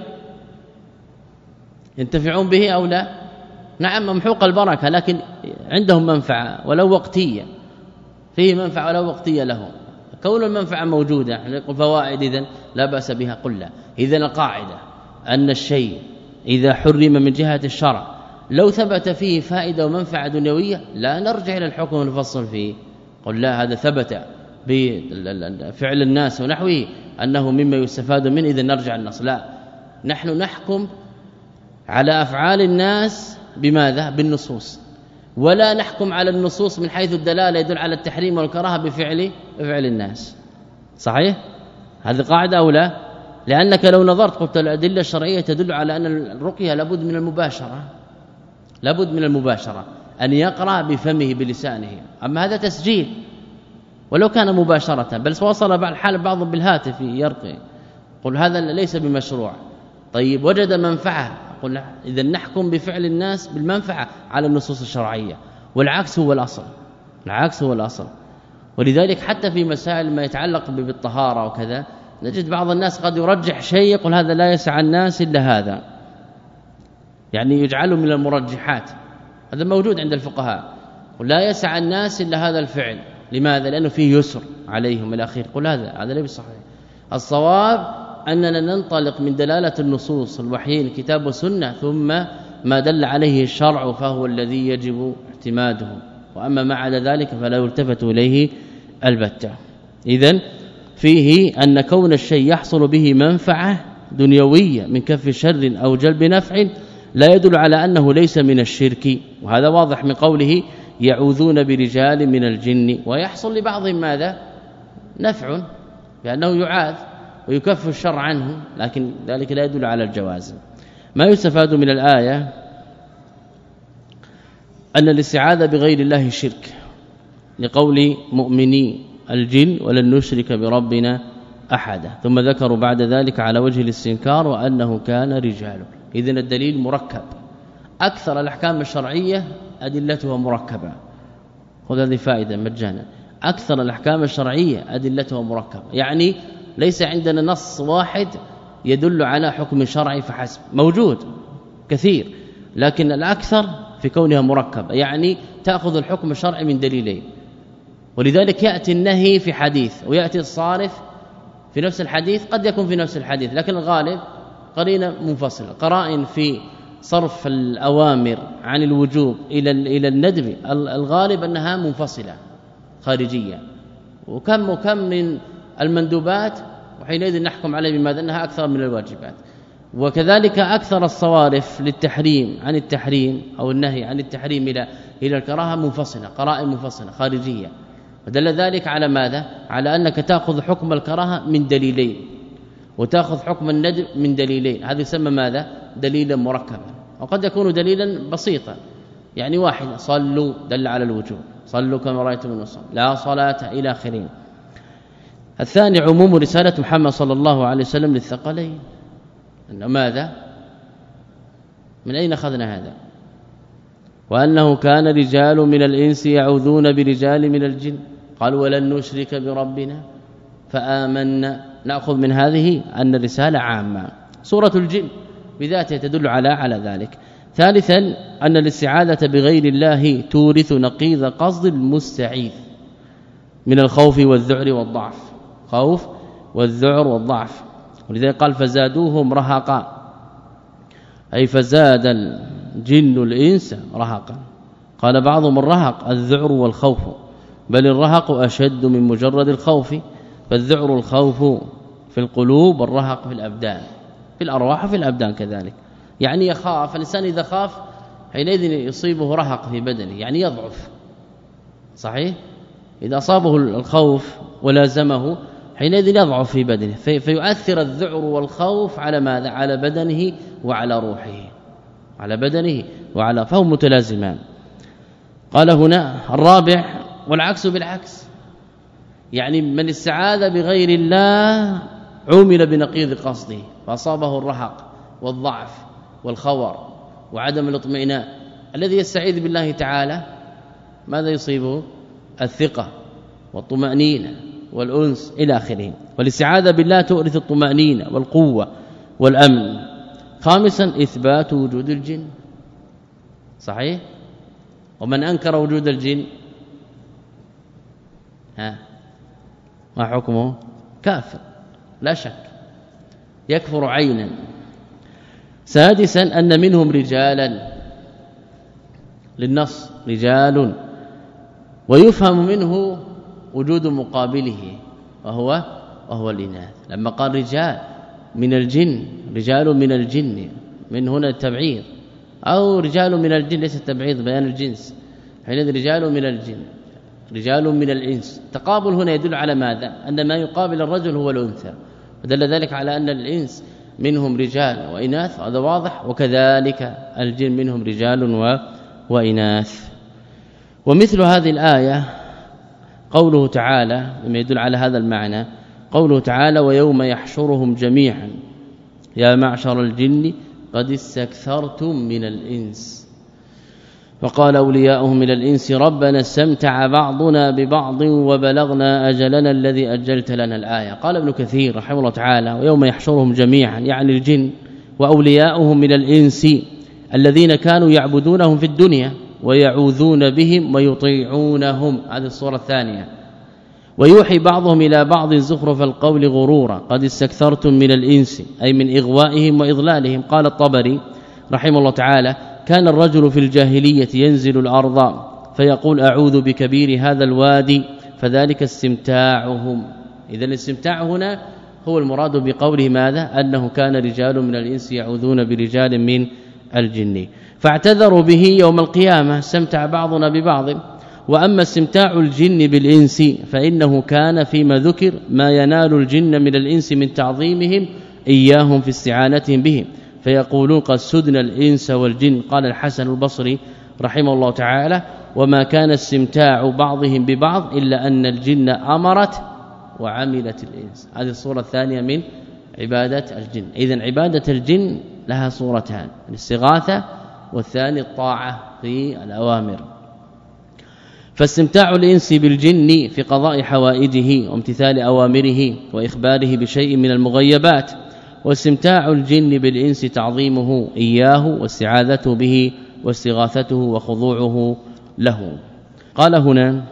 ينتفعون به أو لا؟ نعم ممحوق البركة، لكن عندهم منفعة ولو وقتية، فيه منفعة ولو وقتية لهم. كون المنفعة موجودة فوائد إذن لا بأس بها، قل لا. إذن القاعدة أن الشيء إذا حرم من جهة الشرع لو ثبت فيه فائدة ومنفعة دنيوية لا نرجع إلى الحكم ونفصل فيه، قل لا هذا ثبت بفعل الناس ونحوه أنه مما يستفاد منه إذا نرجع النص، لا، نحن نحكم على أفعال الناس بماذا؟ بالنصوص، ولا نحكم على النصوص من حيث الدلالة يدل على التحريم والكراهه بفعل بفعل الناس. صحيح؟ هذه قاعدة أو لا؟ لأنك لو نظرت قلت الأدلة الشرعية تدل على أن الرقية لابد من المباشرة، لابد من المباشرة، أن يقرأ بفمه بلسانه. أما هذا تسجيل ولو كان مباشرة، بل وصل بعض الحال بعضهم بالهاتف يرقي، قل هذا ليس بمشروع. طيب وجد منفعة، قل إذا نحكم بفعل الناس بالمنفعة على النصوص الشرعية، والعكس هو الأصل، العكس هو الأصل. ولذلك حتى في مسائل ما يتعلق بالطهارة وكذا نجد بعض الناس قد يرجح شيء يقول هذا لا يسع الناس إلا هذا، يعني يجعله من المرجحات، هذا موجود عند الفقهاء، ولا يسع الناس إلا هذا الفعل. لماذا؟ لأنه فيه يسر عليهم إلى آخره. قل هذا هذا ليس صحيح. الصواب أننا ننطلق من دلالة النصوص الوحيين كتاب وسنة، ثم ما دل عليه الشرع فهو الذي يجب اعتماده، وأما ما عدا ذلك فلا يلتفت إليه البتة. إذن فيه أن كون الشيء يحصل به منفعة دنيوية من كف شر أو جلب نفع لا يدل على أنه ليس من الشرك، وهذا واضح من قوله يعوذون برجال من الجن، ويحصل لبعضهم ماذا؟ نفع، لأنه يعاذ ويكف الشر عنه، لكن ذلك لا يدل على الجواز. ما يستفاد من الآية أن الاستعاذة بغير الله شرك، لقول مؤمني الجن ولن نشرك بربنا أحدا، ثم ذكروا بعد ذلك على وجه الاستنكار وأنه كان رجال. إذن الدليل مركب، أكثر الأحكام الشرعية أدلتها مركبة، خذ هذه فائدة مجانا، أكثر الأحكام الشرعية أدلتها مركبة، يعني ليس عندنا نص واحد يدل على حكم شرعي فحسب، موجود كثير، لكن الأكثر في كونها مركبة، يعني تأخذ الحكم الشرعي من دليلين. ولذلك يأتي النهي في حديث ويأتي الصارف في نفس الحديث، قد يكون في نفس الحديث لكن الغالب قرينة منفصلة، قرائن في صرف الأوامر عن الوجوب إلى إلى الندب الغالب أنها منفصلة خارجية، وكم وكم من المندوبات وحينئذ نحكم عليه بماذا؟ أنها أكثر من الواجبات. وكذلك أكثر الصوارف للتحريم عن التحريم أو النهي عن التحريم إلى إلى الكراهه منفصلة، قرائن منفصلة خارجية، ودل ذلك على ماذا؟ على أنك تأخذ حكم الكراهه من دليلين وتأخذ حكم الندب من دليلين، هذا يسمى ماذا؟ دليلا مركبا. وقد يكون دليلا بسيطا، يعني واحد صلوا دل على الوجوب، صلوا كما رأيتم نصلي، لا صلاة إلى آخره. الثاني عموم رسالة محمد صلى الله عليه وسلم للثقلين، أنه ماذا؟ من أين أخذنا هذا؟ وأنه كان رجال من الإنس يعوذون برجال من الجن، قال ولن نشرك بربنا فآمنا. نأخذ من هذه أن الرسالة عامة، سورة الجن بذاتها تدل على على ذلك. ثالثا أن الاستعاذة بغير الله تورث نقيض قصد المستعيذ من الخوف والذعر والضعف، خوف والذعر والضعف. ولذلك قال فزادوهم رهقا، أي فزاد الجن الإنس رهقا. قال بعضهم الرهق الذعر والخوف، بل الرهق أشد من مجرد الخوف، فالذعر الخوف في القلوب والرهق في الأبدان، في الأرواح وفي الأبدان كذلك. يعني يخاف الإنسان إذا خاف حينئذ يصيبه رهق في بدنه، يعني يضعف. صحيح؟ إذا أصابه الخوف ولازمه حينئذ يضعف في بدنه، في فيؤثر الذعر والخوف على ماذا؟ على بدنه وعلى روحه، على بدنه وعلى فهم متلازمان. قال هنا الرابع والعكس بالعكس، يعني من استعاذ بغير الله عمل بنقيض قصده فاصابه الرهق والضعف والخور وعدم الاطمئنان. الذي يستعيذ بالله تعالى ماذا يصيبه؟ الثقة والطمأنينة والأنس إلى آخره. والاستعاذة بالله تورث الطمأنينة والقوة والأمن. خامسا إثبات وجود الجن. صحيح؟ ومن أنكر وجود الجن ها ما حكمه؟ كافر لا شك، يكفر عينا. سادسا أن منهم رجالا للنص، رجال، ويفهم منه وجود مقابله وهو وهو الإناث. لما قال رجال من الجن، رجال من الجن، من هنا التبعيض، أو رجال من الجن ليس التبعيض بيان الجنس، حينئذ رجال من الجن رجال من الإنس. تقابل هنا يدل على ماذا؟ أن ما يقابل الرجل هو الأنثى، ودل ذلك على أن الإنس منهم رجال وإناث، هذا واضح، وكذلك الجن منهم رجال و... وإناث. ومثل هذه الآية قوله تعالى مما يدل على هذا المعنى، قوله تعالى ويوم يحشرهم جميعا يا معشر الجن قد استكثرتم من الإنس فقال أولياؤهم من الإنس ربنا استمتع بعضنا ببعض وبلغنا أجلنا الذي أجلت لنا. الآية. قال ابن كثير رحمه الله تعالى ويوم يحشرهم جميعا يعني الجن وأولياؤهم من الإنس الذين كانوا يعبدونهم في الدنيا ويعوذون بهم ويطيعونهم. هذه الصورة الثانية. ويوحي بعضهم إلى بعض زخرف القول غرورا قد استكثرتم من الإنس أي من إغوائهم وإضلالهم. قال الطبري رحمه الله تعالى كان الرجل في الجاهلية ينزل الأرض فيقول أعوذ بكبير هذا الوادي فذلك استمتاعهم. إذا الاستمتاع هنا هو المراد بقوله ماذا؟ أنه كان رجال من الإنس يعوذون برجال من الجن فاعتذروا به يوم القيامة استمتع بعضنا ببعض. وأما استمتاع الجن بالإنس فإنه كان فيما ذكر ما ينال الجن من الإنس من تعظيمهم إياهم في استعانتهم بهم فيقولون قد سدنا الإنس والجن. قال الحسن البصري رحمه الله تعالى وما كان استمتاع بعضهم ببعض إلا أن الجن أمرت وعملت الإنس. هذه الصورة الثانية من عبادة الجن. إذن عبادة الجن لها صورتان، الاستغاثة والثاني الطاعة في الأوامر. فاستمتاع الإنس بالجن في قضاء حوائجه وامتثال أوامره وإخباره بشيء من المغيبات، واستمتاع الجن بالإنس تعظيمه إياه واستعاذته به واستغاثته وخضوعه له. قال هنا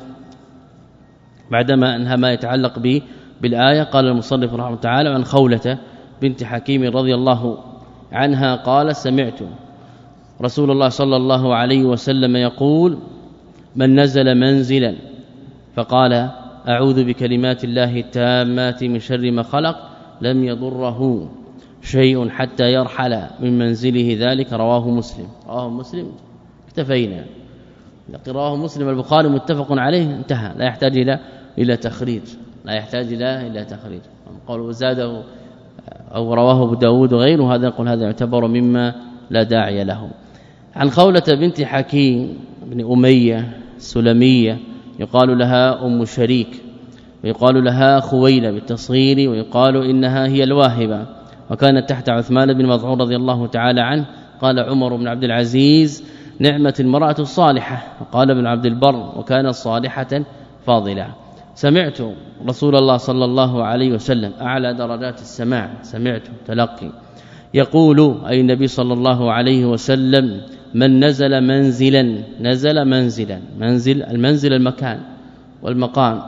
بعدما انهى ما يتعلق به بالآية قال المصنف رحمه الله تعالى عن خولة بنت حكيم رضي الله عنها قال سمعت رسول الله صلى الله عليه وسلم يقول من نزل منزلا فقال أعوذ بكلمات الله التامات من شر ما خلق لم يضره شيء حتى يرحل من منزله ذلك. رواه مسلم. رواه مسلم اكتفينا. رواه مسلم البخاري متفق عليه انتهى، لا يحتاج الى الى تخريج، لا يحتاج الى الى تخريج. قالوا زاده او رواه ابو داود وغيره هذا نقول هذا يعتبر مما لا داعي له. عن خولة بنت حكيم بن أمية السلمية يقال لها أم شريك ويقال لها خويلة بالتصغير ويقال إنها هي الواهبة، وكانت تحت عثمان بن مظعون رضي الله تعالى عنه. قال عمر بن عبد العزيز نعمة المرأة الصالحة، وقال ابن عبد البر وكانت صالحة فاضلة. سمعت رسول الله صلى الله عليه وسلم أعلى درجات السماع، سمعت تلقي، يقول أي النبي صلى الله عليه وسلم من نزل منزلا، نزل منزلا، منزل المنزل المكان والمقام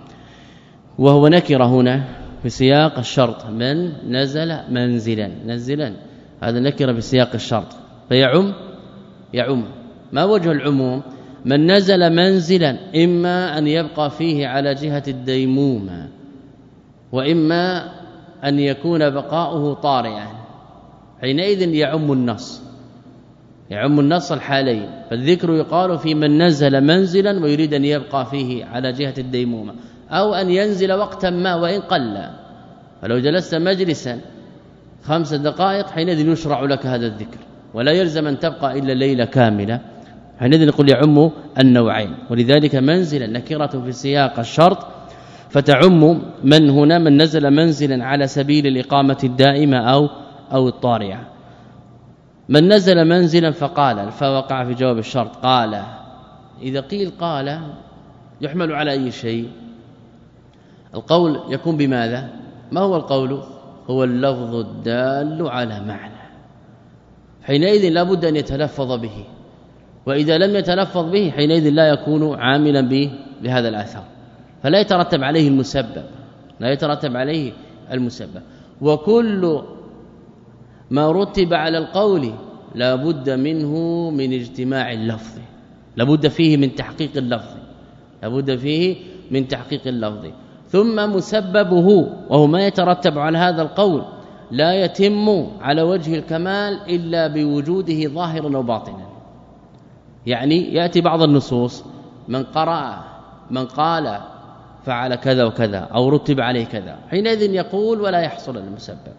وهو نكره هنا في سياق الشرط، من نزل منزلا، نزلا هذا نكره في سياق الشرط فيعم يعم. ما وجه العموم؟ من نزل منزلا إما أن يبقى فيه على جهة الديمومة وإما أن يكون بقاؤه طارئا حينئذ يعم النص يعم النص الحالين. فالذكر يقال في من نزل منزلا ويريد أن يبقى فيه على جهة الديمومة، أو أن ينزل وقتا ما وإن قل. فلو جلست مجلسا خمس دقائق حينئذ يشرع لك هذا الذكر، ولا يلزم أن تبقى إلا ليلة كاملة، حينئذ نقول يعم النوعين. ولذلك منزلا نكرة في سياق الشرط فتعم من هنا من نزل منزلا على سبيل الإقامة الدائمة أو أو الطارئة. من نزل منزلا فقال فوقع في جواب الشرط قال. إذا قيل قال يحمل على أي شيء؟ القول يكون بماذا؟ ما هو القول؟ هو اللفظ الدال على معنى، حينئذ لا بد أن يتلفظ به، وإذا لم يتلفظ به حينئذ لا يكون عاملا به بهذا الأثر، فلا يترتب عليه المسبب لا يترتب عليه المسبب. وكل ما رتب على القول لا بد منه من اجتماع اللفظ، لا بد فيه من تحقيق اللفظ لا بد فيه من تحقيق اللفظ ثم مسببه وهو ما يترتب على هذا القول لا يتم على وجه الكمال إلا بوجوده ظاهرا وباطنا. يعني يأتي بعض النصوص من قرأ من قال فعل كذا وكذا أو رتب عليه كذا، حينئذ يقول ولا يحصل المسبب.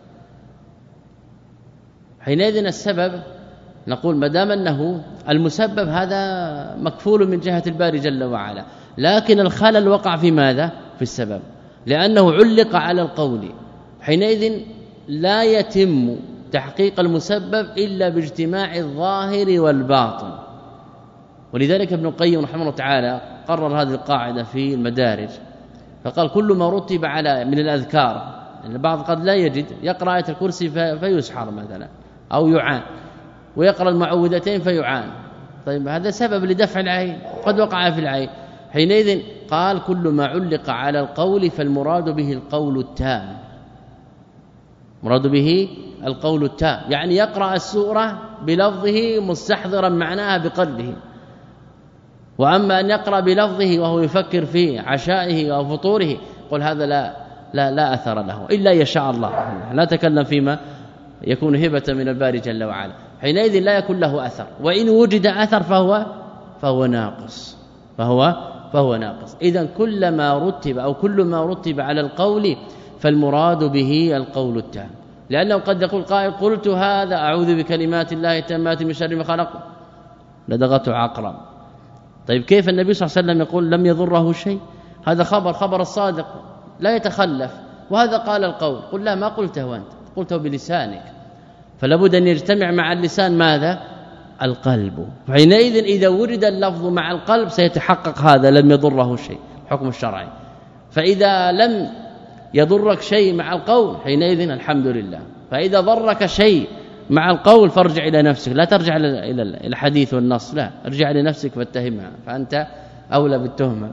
حينئذ السبب نقول ما دام انه المسبب هذا مكفول من جهة الباري جل وعلا، لكن الخلل وقع في ماذا؟ في السبب، لأنه علق على القول، حينئذ لا يتم تحقيق المسبب إلا باجتماع الظاهر والباطن. ولذلك ابن القيم رحمه الله تعالى قرر هذه القاعدة في المدارج فقال كل ما رتب على من الأذكار، يعني البعض قد لا يجد يقرأ آية الكرسي فيسحر مثلا أو يعان، ويقرأ المعوذتين فيعان، طيب هذا سبب لدفع العين قد وقع في العين. حينئذ قال كل ما علق على القول فالمراد به القول التام، مراد به القول التام، يعني يقرأ السورة بلفظه مستحضرا معناها بقلبه. وأما أن يقرأ بلفظه وهو يفكر في عشائه أو فطوره قل هذا لا لا لا أثر له إلا يشاء الله، لا تكلم فيما يكون هبة من الباري جل وعلا، حينئذ لا يكون له أثر، وإن وجد أثر فهو فهو ناقص فهو فهو ناقص. إذن كل ما رتب أو كل ما رتب على القول فالمراد به القول التام، لأنه قد يقول قائل قلت هذا أعوذ بكلمات الله التامات من شر ما خلق لدغته عقرب، طيب كيف النبي صلى الله عليه وسلم يقول لم يضره شيء؟ هذا خبر خبر الصادق لا يتخلف، وهذا قال القول قل لا ما قلته أنت قلته بلسانك، فلا بد أن يجتمع مع اللسان ماذا؟ القلب. فحينئذ إذا ورد اللفظ مع القلب سيتحقق هذا لم يضره شيء حكم الشرعي. فإذا لم يضرك شيء مع القول حينئذ الحمد لله، فإذا ضرك شيء مع القول فارجع إلى نفسك، لا ترجع إلى الحديث والنص، لا ارجع لنفسك فاتهمها فأنت أولى بالتهمة.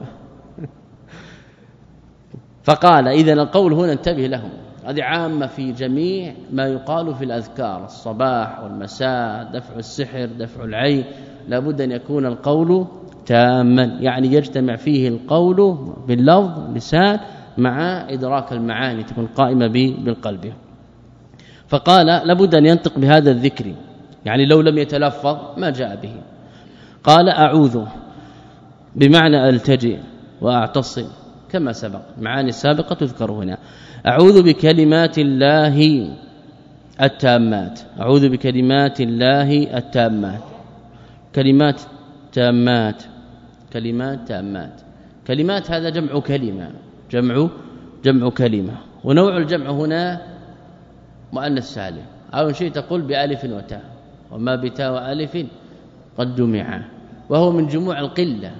فقال إذن القول هنا انتبه لهم، هذه عامة في جميع ما يقال في الأذكار الصباح والمساء، دفع السحر دفع العين، لابد أن يكون القول تاما، يعني يجتمع فيه القول باللفظ لسان مع إدراك المعاني تكون قائمة بالقلب. فقال لابد أن ينطق بهذا الذكر، يعني لو لم يتلفظ ما جاء به. قال أعوذ بمعنى ألتجئ وأعتصم كما سبق، معاني السابقة تذكر هنا. أعوذ بكلمات الله التامات، أعوذ بكلمات الله التامات، كلمات تامات كلمات تامات كلمات هذا جمع كلمة جمع جمع كلمة، ونوع الجمع هنا مؤنث سالم، أو شيء تقول بألف وتاء، وما بتاء وألف قد جمع، وهو من جموع القلة،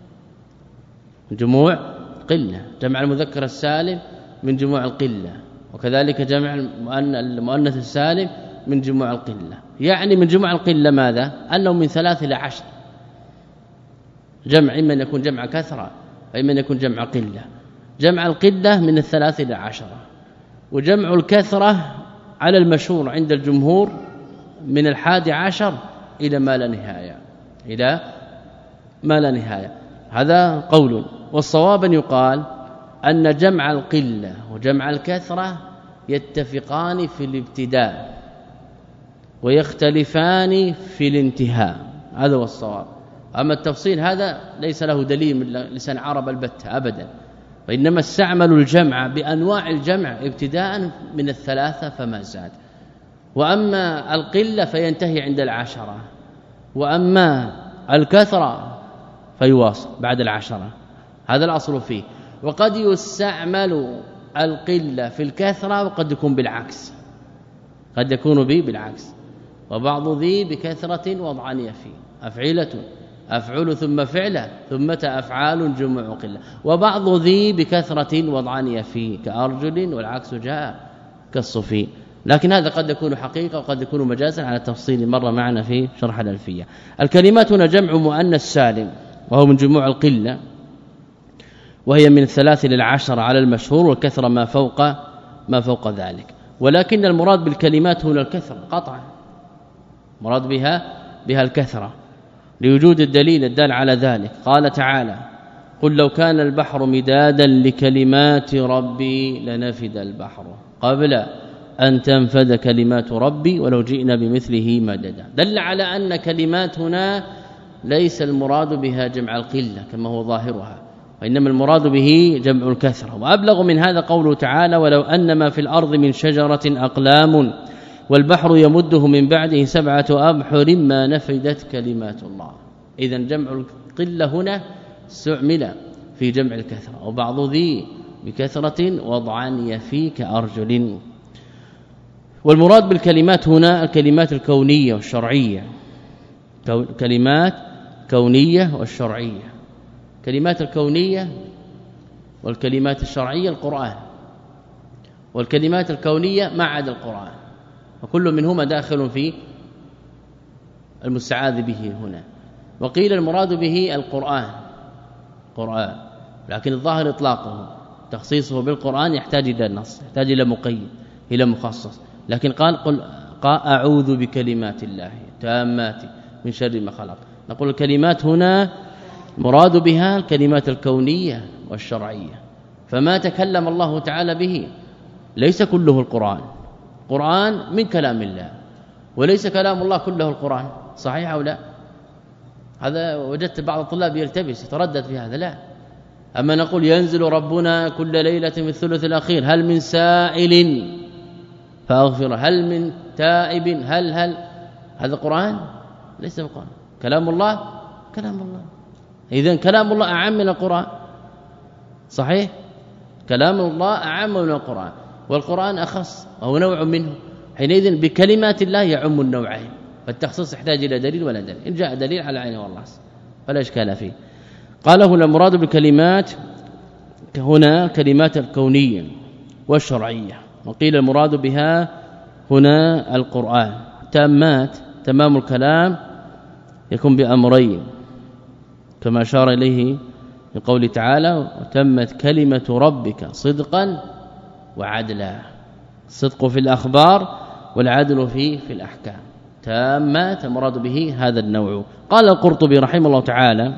جموع قلة، جمع المذكر السالم من جموع القلة، وكذلك جمع المؤنث السالم من جموع القلة. يعني من جموع القلة ماذا؟ أنه من ثلاث إلى عشر جمع، إما أن يكون جمع كثرة وإما أن يكون جمع قلة. جمع القلة من الثلاث إلى عشرة، وجمع الكثرة على المشهور عند الجمهور من الحادي عشر إلى ما لا نهاية إلى ما لا نهاية. هذا قول، والصواب أن يقال أن جمع القلة وجمع الكثرة يتفقان في الابتداء ويختلفان في الانتهاء، هذا هو الصواب. أما التفصيل هذا ليس له دليل من لسان عرب البتة أبدا، وإنما استعمل الجمع بأنواع الجمع ابتداء من الثلاثة فما زاد، وأما القلة فينتهي عند العشرة، وأما الكثرة فيواصل بعد العشرة، هذا الأصل فيه. وقد يستعمل القلة في الكثرة وقد يكون بالعكس، قد يكون به بالعكس. وبعض ذي بكثرة وضعان يفي، أفعلة أفعل ثم فعله ثم أفعال جمع قلة، وبعض ذي بكثرة وضعان يفي كأرجل، والعكس جاء كالصفي. لكن هذا قد يكون حقيقة وقد يكون مجازا على تفصيل مر معنا في شرح الألفية. الكلمات هنا جمع مؤنث سالم وهو من جموع القلة، وهي من الثلاث للعشر على المشهور، والكثرة ما فوق ما فوق ذلك. ولكن المراد بالكلمات هنا الكثرة قطعا، مراد بها بها الكثرة لوجود الدليل الدال على ذلك. قال تعالى: قل لو كان البحر مدادا لكلمات ربي لنفد البحر قبل أن تنفد كلمات ربي ولو جئنا بمثله مددا. دل على أن كلمات هنا ليس المراد بها جمع القلة كما هو ظاهرها، وإنما المراد به جمع الكثرة. وأبلغ من هذا قوله تعالى: ولو أن ما في الأرض من شجرة أقلام والبحر يمده من بعده سبعة أبحر ما نفدت كلمات الله. إذن جمع القلة هنا استعمل في جمع الكثرة، وبعض ذي بكثرة وضعان يفي كأرجل. والمراد بالكلمات هنا الكلمات الكونية والشرعية، كلمات كونية والشرعية. كلمات الكونية والكلمات الشرعية القرآن، والكلمات الكونية ما عدا القرآن، وكل منهما داخل في المستعاذ به هنا. وقيل المراد به القرآن قرآن، لكن الظاهر اطلاقه، تخصيصه بالقرآن يحتاج الى النص، يحتاج الى مقيد الى مخصص. لكن قال قل اعوذ بكلمات الله تامات من شر ما خلق. نقول الكلمات هنا مراد بها الكلمات الكونية والشرعية، فما تكلم الله تعالى به ليس كله القرآن، قرآن من كلام الله، وليس كلام الله كله القرآن، صحيح أو لا؟ هذا وجدت بعض الطلاب يلتبس يتردد في هذا. لا، أما نقول ينزل ربنا كل ليلة من الثلث الأخير، هل من سائل فأغفر، هل من تائب، هل هل هذا قرآن؟ ليس القرآن. كلام الله كلام الله، إذن كلام الله أعم من القرآن، صحيح؟ كلام الله أعم من القرآن، والقرآن أخص وهو نوع منه. حينئذ بكلمات الله يعم النوعين، فالتخصيص يحتاج إلى دليل ولا دليل، إن جاء دليل على عينه والراس فلا إشكال فيه. قال هنا المراد بالكلمات هنا الكلمات الكونية والشرعية، وقيل المراد بها هنا القرآن. تامات تمام الكلام يكون بأمرين كما أشار إليه في قوله تعالى: وتمت كلمة ربك صدقا وعدلا. الصدق في الأخبار والعدل في في الأحكام. تامات المراد به هذا النوع. قال القرطبي رحمه الله تعالى: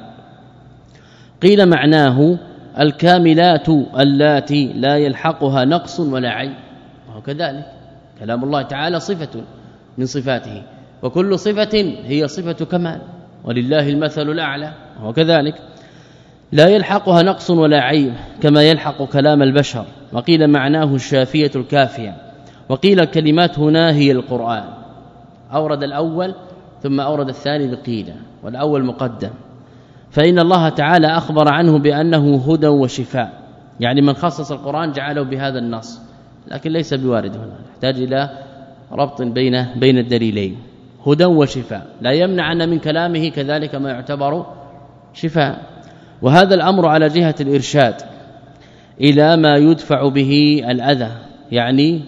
قيل معناه الكاملات اللاتي لا يلحقها نقص ولا عيب. وهو كذلك كلام الله تعالى صفة من صفاته، وكل صفة هي صفة كمال، ولله المثل الأعلى، وهو كذلك لا يلحقها نقص ولا عيب كما يلحق كلام البشر. وقيل معناه الشافية الكافية. وقيل الكلمات هنا هي القرآن. أورد الأول ثم أورد الثاني بقيل، والأول مقدم. فإن الله تعالى أخبر عنه بأنه هدى وشفاء، يعني من خصص القرآن جعله بهذا النص، لكن ليس بوارد هنا، يحتاج إلى ربط بين بين الدليلين. هدى وشفاء لا يمنع أن من كلامه كذلك ما يعتبر شفاء. وهذا الأمر على جهة الإرشاد إلى ما يدفع به الأذى، يعني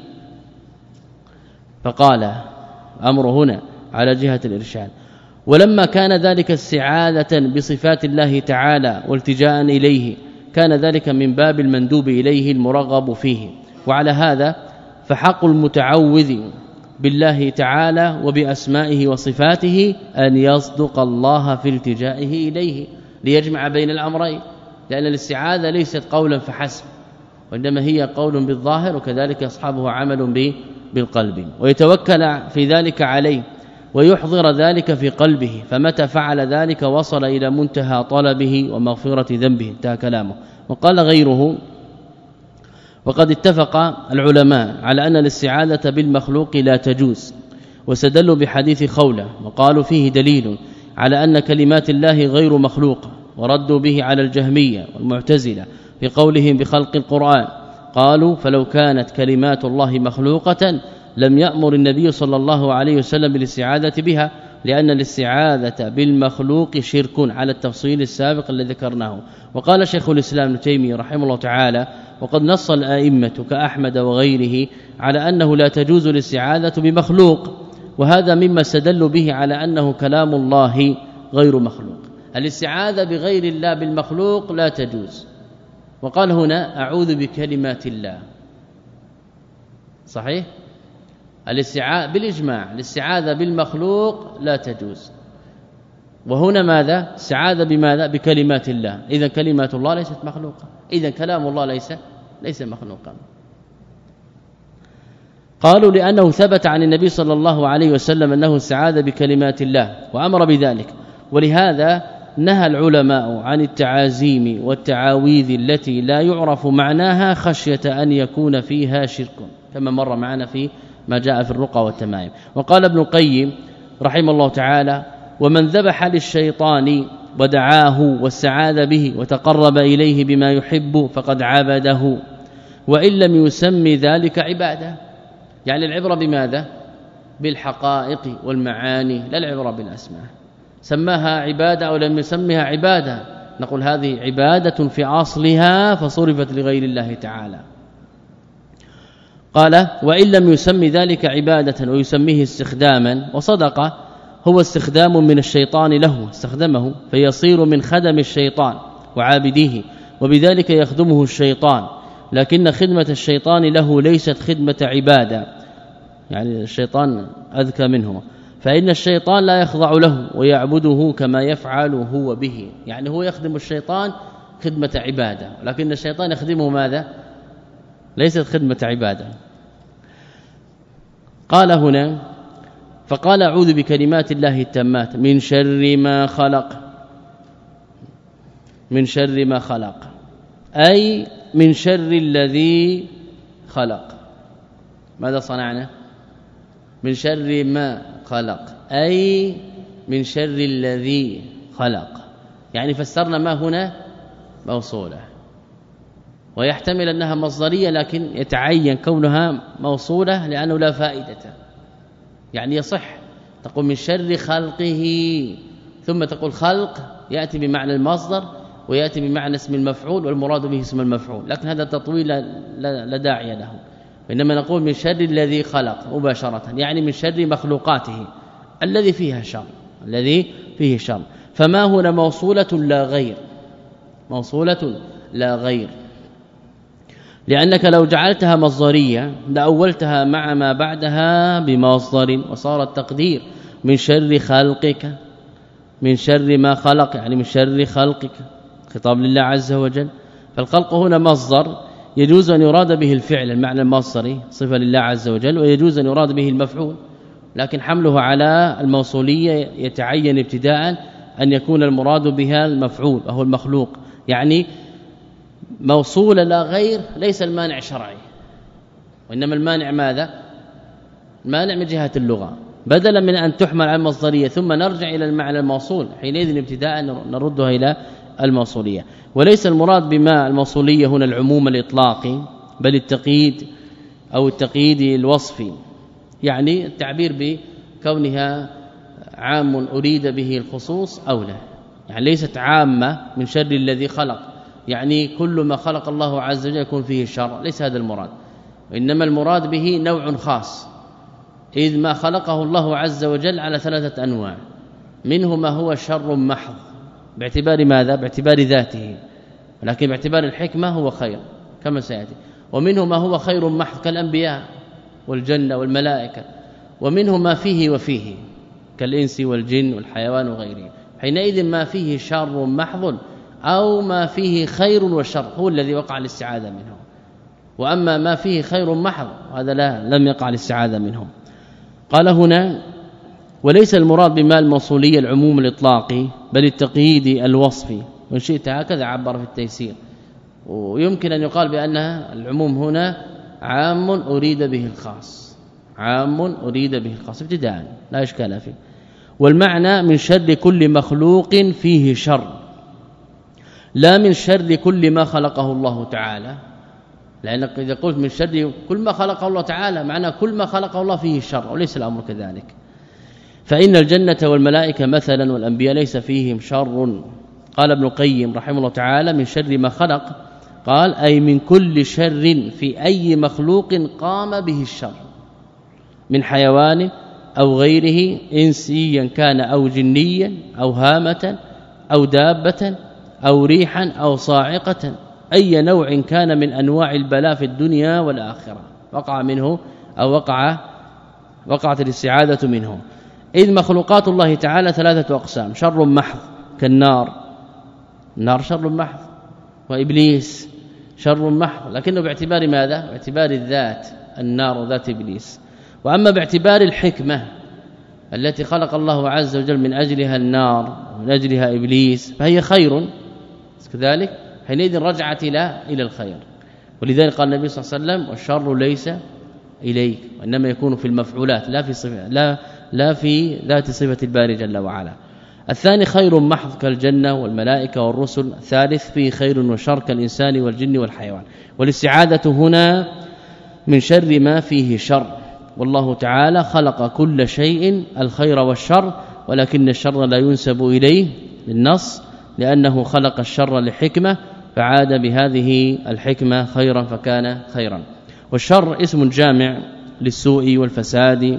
فقال أمر هنا على جهة الإرشاد. ولما كان ذلك استعاذة بصفات الله تعالى والتجاء إليه كان ذلك من باب المندوب إليه المرغب فيه. وعلى هذا فحق المتعوذ بالله تعالى وبأسمائه وصفاته أن يصدق الله في التجائه إليه، ليجمع بين الأمرين، لأن الاستعاذة ليست قولا فحسب، وإنما هي قول بالظاهر وكذلك أصحابه عمل بالقلب ويتوكل في ذلك عليه ويحضر ذلك في قلبه فمتى فعل ذلك وصل إلى منتهى طلبه ومغفرة ذنبه انتهى كلامه. وقال غيره وقد اتفق العلماء على أن الاستعاذة بالمخلوق لا تجوز واستدلوا بحديث خولة وقالوا فيه دليل على أن كلمات الله غير مخلوقة وردوا به على الجهمية والمعتزلة في قولهم بخلق القرآن قالوا فلو كانت كلمات الله مخلوقة لم يأمر النبي صلى الله عليه وسلم بالاستعاذة بها لأن الاستعاذة بالمخلوق شرك على التفصيل السابق الذي ذكرناه. وقال شيخ الإسلام ابن تيمية رحمه الله تعالى وقد نص الائمه كأحمد وغيره على أنه لا تجوز الاستعاذة بمخلوق وهذا مما استدلوا به على أنه كلام الله غير مخلوق. الاستعاذة بغير الله بالمخلوق لا تجوز. وقال هنا أعوذ بكلمات الله صحيح الاستعاذة بالاجماع الاستعاذة بالمخلوق لا تجوز وهنا ماذا استعاذة بماذا بكلمات الله اذا كلمات الله ليست مخلوقه اذا كلام الله ليس ليس مخلوقا. قالوا لأنه ثبت عن النبي صلى الله عليه وسلم أنه استعاذ بكلمات الله وأمر بذلك ولهذا نهى العلماء عن التعازيم والتعاويذ التي لا يعرف معناها خشية أن يكون فيها شرك كما مر معنا في ما جاء في الرقى والتمائم. وقال ابن القيم رحمه الله تعالى ومن ذبح للشيطان ودعاه واستعاذ به وتقرب إليه بما يحب فقد عبده وإن لم يسمي ذلك عبادة يعني العبرة بماذا بالحقائق والمعاني لا العبرة بالأسماء سماها عبادة أو لم يسميها عبادة نقول هذه عبادة في أصلها فصرفت لغير الله تعالى. قال وإن لم يسمي ذلك عبادة ويسميه استخداما وصدق هو استخدام من الشيطان له استخدمه فيصير من خدم الشيطان وعابديه وبذلك يخدمه الشيطان لكن خدمة الشيطان له ليست خدمة عبادة يعني الشيطان أذكى منه فإن الشيطان لا يخضع له ويعبده كما يفعل هو به يعني هو يخدم الشيطان خدمة عبادة لكن الشيطان يخدمه ماذا ليست خدمة عبادة. قال هنا فقال أعوذ بكلمات الله التامات من شر ما خلق من شر ما خلق أي من شر الذي خلق. ماذا صنعنا من شر ما خلق أي من شر الذي خلق يعني فسرنا ما هنا موصولة ويحتمل أنها مصدرية لكن يتعين كونها موصولة لأنه لا فائدة يعني يصح تقول من شر خلقه ثم تقول خلق يأتي بمعنى المصدر ويأتي بمعنى اسم المفعول والمراد به اسم المفعول لكن هذا التطويل لا داعي له إنما نقول من شر الذي خلق مباشرة يعني من شر مخلوقاته الذي فيها شر الذي فيه شر فما هنا موصولة لا غير موصولة لا غير لأنك لو جعلتها مصدرية لأولتها مع ما بعدها بمصدر وصار التقدير من شر خلقك من شر ما خلق يعني من شر خلقك خطاب لله عز وجل فالخلق هنا مصدر يجوز أن يراد به الفعل المعنى المصدري صفة لله عز وجل ويجوز أن يراد به المفعول لكن حمله على الموصولية يتعين ابتداء أن يكون المراد بها المفعول وهو المخلوق يعني موصول لا غير ليس المانع شرعي وإنما المانع ماذا المانع من جهة اللغة بدلا من أن تحمل على المصدرية ثم نرجع إلى المعنى الموصول حينئذ ابتداء نردها إلى الموصولية وليس المراد بما الموصولية هنا العموم الإطلاقي بل التقييد أو التقييد الوصفي يعني التعبير بكونها عام أريد به الخصوص أو لا يعني ليست عامة من شر الذي خلق يعني كل ما خلق الله عز وجل يكون فيه الشر ليس هذا المراد وإنما المراد به نوع خاص إذ ما خلقه الله عز وجل على ثلاثة أنواع منه ما هو شر محض باعتبار ماذا باعتبار ذاته ولكن باعتبار الحكمة هو خير كما سيأتي ومنه ما هو خير محض كالأنبياء والجنة والملائكة ومنه ما فيه وفيه كالإنس والجن والحيوان وغيره حينئذ ما فيه شر محض أو ما فيه خير وشر هو الذي وقع الاستعاذة منه وأما ما فيه خير محض هذا لا لم يقع الاستعاذة منهم. قال هنا وليس المراد بما الموصولية العموم الإطلاقي بل التقييد الوصفي، وإن شئت هكذا عبر في التيسير. ويمكن أن يقال بأنها العموم هنا عام أريد به الخاص، عام أريد به الخاص ابتداء لا إشكال فيه. والمعنى من شر كل مخلوق فيه شر، لا من شر كل ما خلقه الله تعالى، لأنك إذا قلت من شر كل ما خلقه الله تعالى معنى كل ما خلقه الله فيه شر، وليس الأمر كذلك. فإن الجنة والملائكة مثلا والأنبياء ليس فيهم شر. قال ابن القيم رحمه الله تعالى من شر ما خلق، قال أي من كل شر في أي مخلوق قام به الشر من حيوان أو غيره، إنسيا كان أو جنيا أو هامة أو دابة أو ريحا أو صاعقة، أي نوع كان من أنواع البلاء في الدنيا والآخرة وقع منه أو وقع وقعت الاستعاذة منه. إذ مخلوقات الله تعالى ثلاثة أقسام: شر محض كالنار، النار شر محض، وإبليس شر محض لكنه باعتبار ماذا؟ باعتبار الذات، النار ذات إبليس. وأما باعتبار الحكمة التي خلق الله عز وجل من أجلها النار ومن أجلها إبليس فهي خير كذلك، حينئذ رجعت إلى إلى الخير. ولذلك قال النبي صلى الله عليه وسلم والشر ليس إليك، وإنما يكون في المفعولات لا في صفة لا لا في ذات صفة الباري جل وعلا. الثاني خير محض كالجنة والملائكة والرسل. الثالث فيه خير وشر كالإنسان والجن والحيوان. والاستعاذة هنا من شر ما فيه شر، والله تعالى خلق كل شيء الخير والشر، ولكن الشر لا ينسب إليه للنص لأنه خلق الشر لحكمة فعاد بهذه الحكمة خيرا فكان خيرا. والشر اسم جامع للسوء والفساد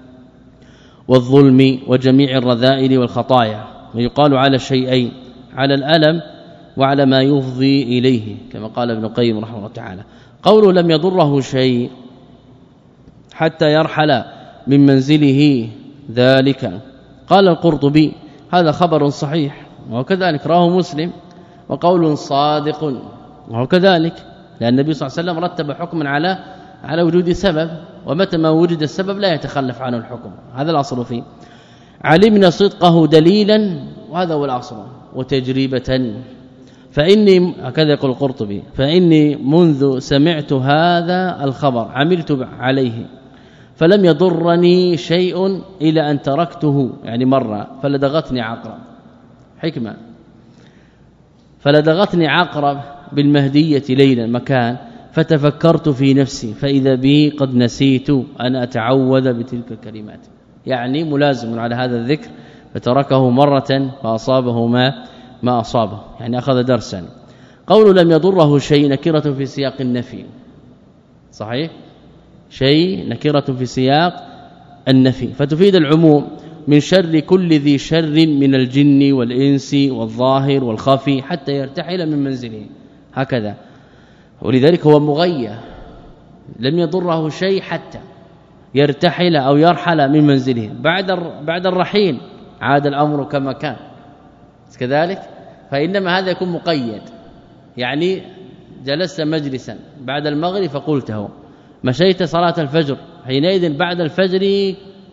والظلم وجميع الرذائل والخطايا، ويقال على الشيئين، على الألم وعلى ما يفضي إليه كما قال ابن القيم رحمه الله تعالى. قوله لم يضره شيء حتى يرحل من منزله ذلك. قال القرطبي هذا خبر صحيح وكذلك رواه مسلم، وقول صادق وكذلك، لأن النبي صلى الله عليه وسلم رتب حكما على على وجود سبب، ومتى ما وجد السبب لا يتخلف عنه الحكم، هذا الأصل فيه. علمنا صدقه دليلا، وهذا هو الأصل، وتجربة. فإني هكذا يقول القرطبي فإني منذ سمعت هذا الخبر عملت عليه فلم يضرني شيء إلى أن تركته، يعني مرة فلدغتني عقرب، حكمة، فلدغتني عقرب بالمهدية ليلا مكان، فتفكرت في نفسي فإذا بي قد نسيت أن أتعوذ بتلك الكلمات، يعني ملازم على هذا الذكر، فتركه مرة فأصابه ما ما أصابه، يعني أخذ درسا. قول لم يضره شيء نكرة في سياق النفي، صحيح، شيء نكرة في سياق النفي فتفيد العموم، من شر كل ذي شر من الجن والإنس والظاهر والخفي حتى يرتحل من منزله، هكذا. ولذلك هو مغيّر، لم يضره شيء حتى يرتحل أو يرحل من منزله، بعد بعد الرحيل عاد الأمر كما كان كذلك. فإنما هذا يكون مقيد، يعني جلست مجلسا بعد المغرب فقلته، مشيت صلاة الفجر، حينئذ بعد الفجر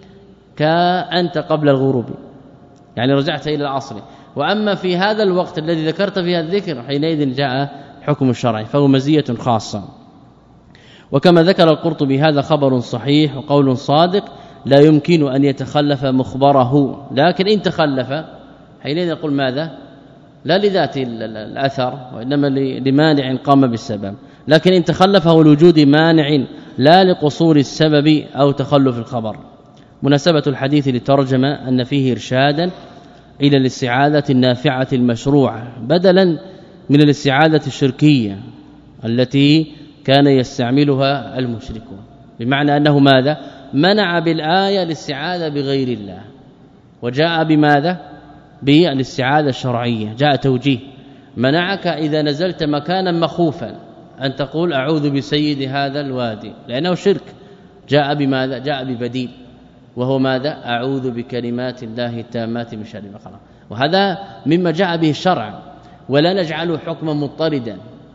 كأنت قبل الغروب، يعني رجعت إلى العصر. وأما في هذا الوقت الذي ذكرت فيها الذكر حينئذ جاء حكم الشرع، فهو مزية خاصة. وكما ذكر القرطبي هذا خبر صحيح وقول صادق لا يمكن أن يتخلف مخبره، لكن إن تخلف حينئذ نقول ماذا؟ لا لذات الأثر وإنما لمانع قام بالسبب، لكن إن تخلف هو لوجود مانع لا لقصور السبب أو تخلف الخبر. مناسبة الحديث للترجمة أن فيه إرشادا إلى الاستعاذة النافعة المشروعة بدلا من الاستعاذة الشركية التي كان يستعملها المشركون، بمعنى أنه ماذا؟ منع بالآية الاستعاذة بغير الله، وجاء بماذا؟ بالاستعاذة الشرعية، جاء توجيه، منعك إذا نزلت مكانا مخوفا أن تقول أعوذ بسيد هذا الوادي لأنه شرك، جاء بماذا؟ جاء ببديل، وهو ماذا؟ أعوذ بكلمات الله التامات من شر ما خلق. وهذا مما جاء به الشرع، ولا نجعله حكما مضطردا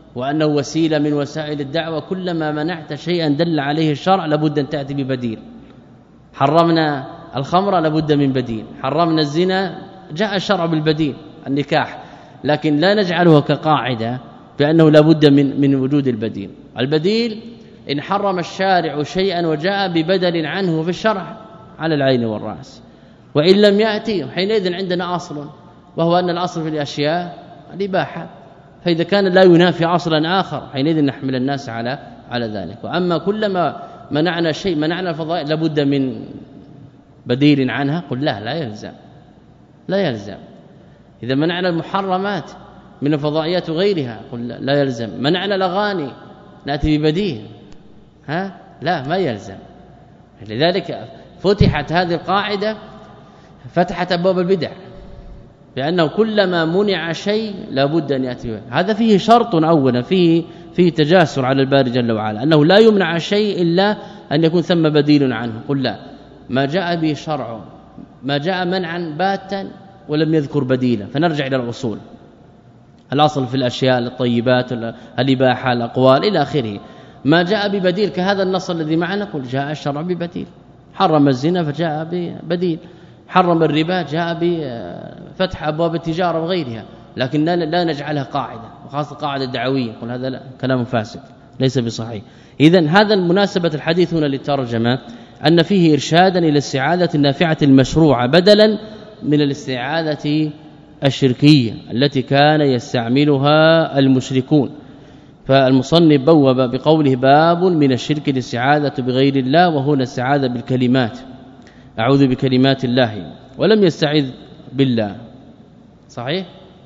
وأنه وسيلة من وسائل الدعوة. كلما منعت شيئا دل عليه الشرع لابد أن تأتي ببديل. حرمنا الخمر لابد من بديل، حرمنا الزنا جاء الشرع بالبديل النكاح، لكن لا نجعله كقاعدة بأنه لابد من من وجود البديل. البديل إن حرم الشارع شيئا وجاء ببدل عنه في الشرع على العين والرأس، وإن لم يأتي حينئذ عندنا أصل، وهو أن الأصل في الأشياء الإباحة، فإذا كان لا ينافي أصلا آخر حينئذ نحمل الناس على على ذلك. وأما كلما منعنا شيء منعنا الفضائل لابد من بديل عنها، قل لا لا يلزم لا يلزم. إذا منعنا المحرمات من الفضائيات وغيرها قل لا يلزم. منعنا الأغاني نأتي ببديل، ها لا ما يلزم. لذلك فتحت هذه القاعدة، فتحت أبواب البدع، لأنه كلما منع شيء لابد أن يأتي به. هذا فيه شرط أولا، فيه فيه تجاسر على الباري جل وعلا، أنه لا يمنع شيء إلا أن يكون ثم بديل عنه. قل لا، ما جاء به شرع، ما جاء منعا باتا ولم يذكر بديلا، فنرجع إلى الأصول. الأصل في الأشياء الطيبات الإباحة الأقوال إلى آخره. ما جاء ببديل كهذا النص الذي معنا، قل جاء الشرع ببديل. حرم الزنا فجاء ببديل، حرم الربا جاء بفتح أبواب التجارة وغيرها، لكن لا نجعلها قاعدة، وخاصة قاعدة دعوية. قل هذا لا، كلام فاسد ليس بصحيح. إذن هذا المناسبة الحديث هنا للترجمة أن فيه إرشادا إلى الاستعاذة النافعة المشروعة بدلا من الاستعاذة الشركية التي كان يستعملها المشركون. فالمصنف بوب بقوله باب من الشرك الاستعاذة بغير الله، وهنا استعاذة بالكلمات، أعوذ بكلمات الله، ولم يستعذ بالله. صحيح؟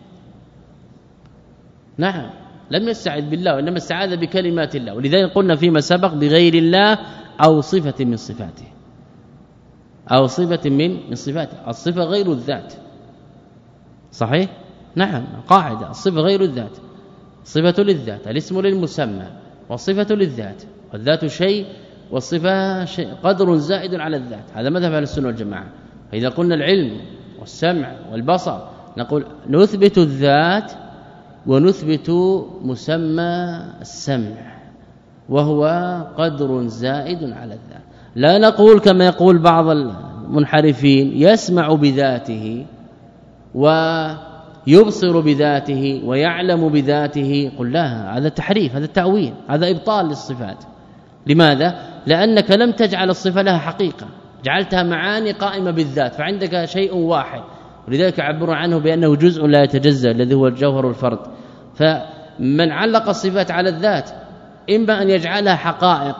نعم لم يستعذ بالله، وإنما استعاذ بكلمات الله. ولذلك قلنا فيما سبق بغير الله أو صفة من صفاته، أو صفة من من صفاته. الصفة غير الذات. صحيح؟ نعم قاعدة، الصفة غير الذات، صفة للذات، الاسم للمسمى، والصفة للذات، والذات شيء والصفة شيء، قدر زائد على الذات. هذا مذهب اهل السنة والجماعة. فإذا قلنا العلم والسمع والبصر نقول نثبت الذات ونثبت مسمى السمع، وهو قدر زائد على الذات. لا نقول كما يقول بعض المنحرفين يسمع بذاته ويبصر بذاته ويعلم بذاته. قل لا، هذا تحريف، هذا تأويل، هذا إبطال للصفات. لماذا؟ لأنك لم تجعل الصفة لها حقيقة، جعلتها معاني قائمة بالذات، فعندك شيء واحد، ولذلك عبروا عنه بأنه جزء لا يتجزأ الذي هو الجوهر الفرد. فمن علق الصفات على الذات إما أن يجعلها حقائق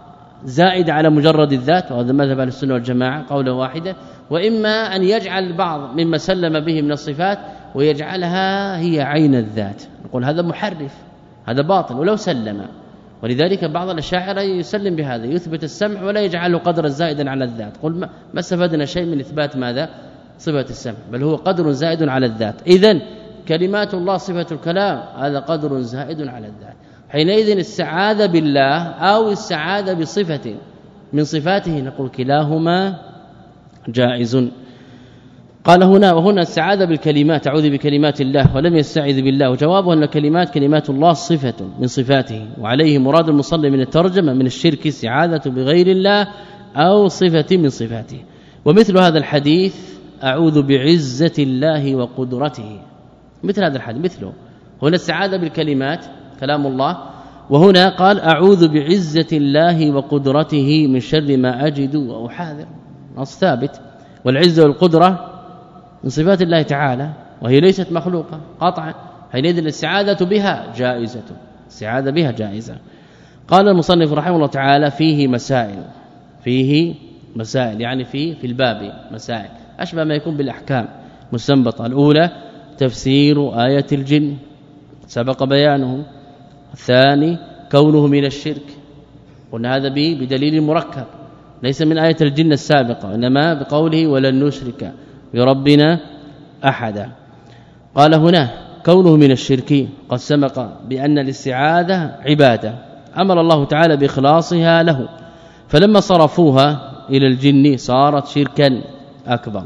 زائد على مجرد الذات، وهذا مذهب اهل السنة والجماعة قولا واحدا، وإما أن يجعل بعض مما سلم به من الصفات ويجعلها هي عين الذات. نقول هذا محرف، هذا باطل ولو سلم. ولذلك بعض الأشاعرة يسلم بهذا، يثبت السمع ولا يجعله قدرا زائدا على الذات. قل ما استفدنا شيء من إثبات ماذا؟ صفة السمع، بل هو قدر زائد على الذات. إذن كلمات الله صفة الكلام، هذا قدر زائد على الذات. حينئذ السعادة بالله أو السعادة بصفة من صفاته نقول كلاهما جائز. قال هنا وهنا السعادة بالكلمات، أعوذ بكلمات الله ولم يستعذ بالله، وجوابه أن كلمات كلمات الله صفة من صفاته، وعليه مراد المصلي من الترجمة من الشرك السعادة بغير الله أو صفة من صفاته. ومثل هذا الحديث أعوذ بعزة الله وقدرته، مثل هذا الحديث مثله. هنا السعادة بالكلمات كلام الله، وهنا قال أعوذ بعزة الله وقدرته من شر ما أجد وأحاذر، نص ثابت. والعزة والقدرة من صفات الله تعالى، وهي ليست مخلوقة قطعا، حينئذ الاستعاذة بها جائزة، الاستعاذة بها جائزة. قال المصنف رحمه الله تعالى فيه مسائل، فيه مسائل يعني في في الباب مسائل أشبه ما يكون بالأحكام مستنبطة. الأولى تفسير آية الجن سبق بيانه. الثاني كونه من الشرك، قلنا هذا به بدليل مركب ليس من آية الجن السابقة، إنما بقوله ولن نشرك بربنا أحدا. قال هنا كونه من الشرك قد سبق بأن الاستعاذة عبادة أمر الله تعالى بإخلاصها له، فلما صرفوها إلى الجن صارت شركا أكبر.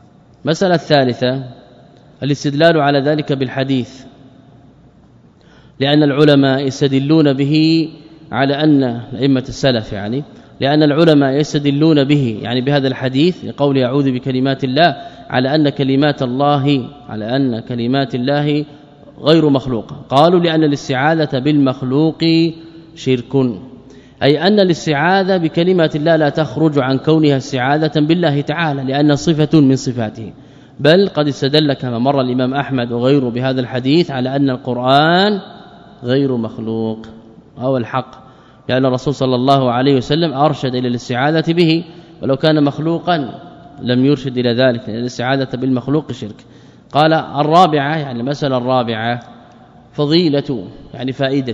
مسألة الثالثة الاستدلال على ذلك بالحديث لأن العلماء يستدلون به على أن أئمة السلف يعني لأن العلماء يستدلون به يعني بهذا الحديث لقول يعوذ بكلمات الله على أن كلمات الله على أن كلمات الله غير مخلوقة. قالوا لأن الاستعاذة بالمخلوق شرك، أي أن الاستعاذة بكلمات الله لا تخرج عن كونها استعاذة بالله تعالى لأن صفة من صفاته، بل قد استدل كما مر الإمام أحمد وغيره بهذا الحديث على أن القرآن غير مخلوق أو الحق، لأن الرسول صلى الله عليه وسلم أرشد إلى الاستعاذة به، ولو كان مخلوقا لم يرشد إلى ذلك، لأن الاستعاذة بالمخلوق شرك. قال الرابعة يعني المسألة الرابعة فضيلة يعني فائدة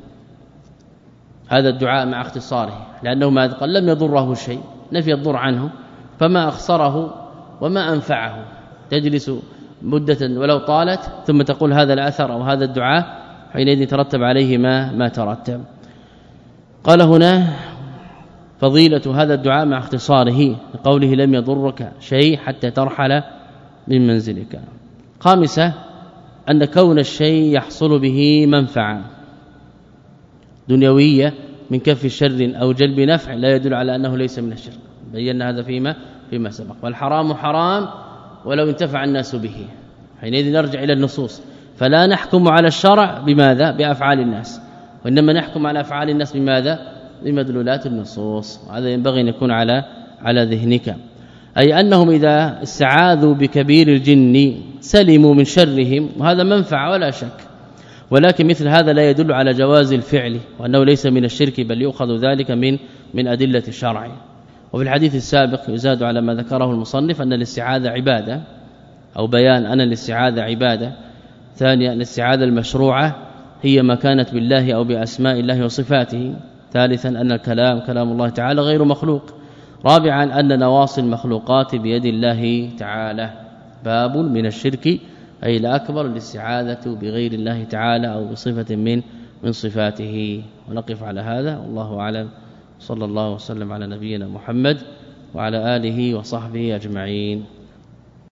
هذا الدعاء مع اختصاره، لأنه ما قال لم يضره شيء نفي الضر عنه، فما أخسره وما أنفعه، تجلس مدة ولو طالت ثم تقول هذا الأثر أو هذا الدعاء حينئذ يترتب عليه ما ما ترتب. قال هنا فضيلة هذا الدعاء مع اختصاره لقوله لم يضرك شيء حتى ترحل من منزلك. خامسة أن كون الشيء يحصل به منفعة دنيوية من كف الشر أو جلب نفع لا يدل على أنه ليس من الشرك، بينا هذا فيما فيما سبق. والحرام حرام ولو انتفع الناس به، حينئذ نرجع إلى النصوص، فلا نحكم على الشرع بماذا بأفعال الناس، وإنما نحكم على أفعال الناس بماذا بمدلولات النصوص. هذا ينبغي أن يكون على على ذهنك، أي أنهم إذا استعاذوا بكبير الجن سلموا من شرهم، وهذا منفعة ولا شك، ولكن مثل هذا لا يدل على جواز الفعل وأنه ليس من الشرك، بل يؤخذ ذلك من من أدلة الشرع. وفي الحديث السابق يزاد على ما ذكره المصنف أن الاستعاذة عبادة، أو بيان أن الاستعاذة عبادة. ثانيا الاستعاذة المشروعة هي ما كانت بالله أو بأسماء الله وصفاته. ثالثا أن الكلام كلام الله تعالى غير مخلوق. رابعا أن نواصي المخلوقات بيد الله تعالى. باب من الشرك أي الأكبر الاستعاذة بغير الله تعالى أو بصفة من من صفاته. ونقف على هذا والله أعلم. صلى الله وسلم على نبينا محمد وعلى آله وصحبه أجمعين.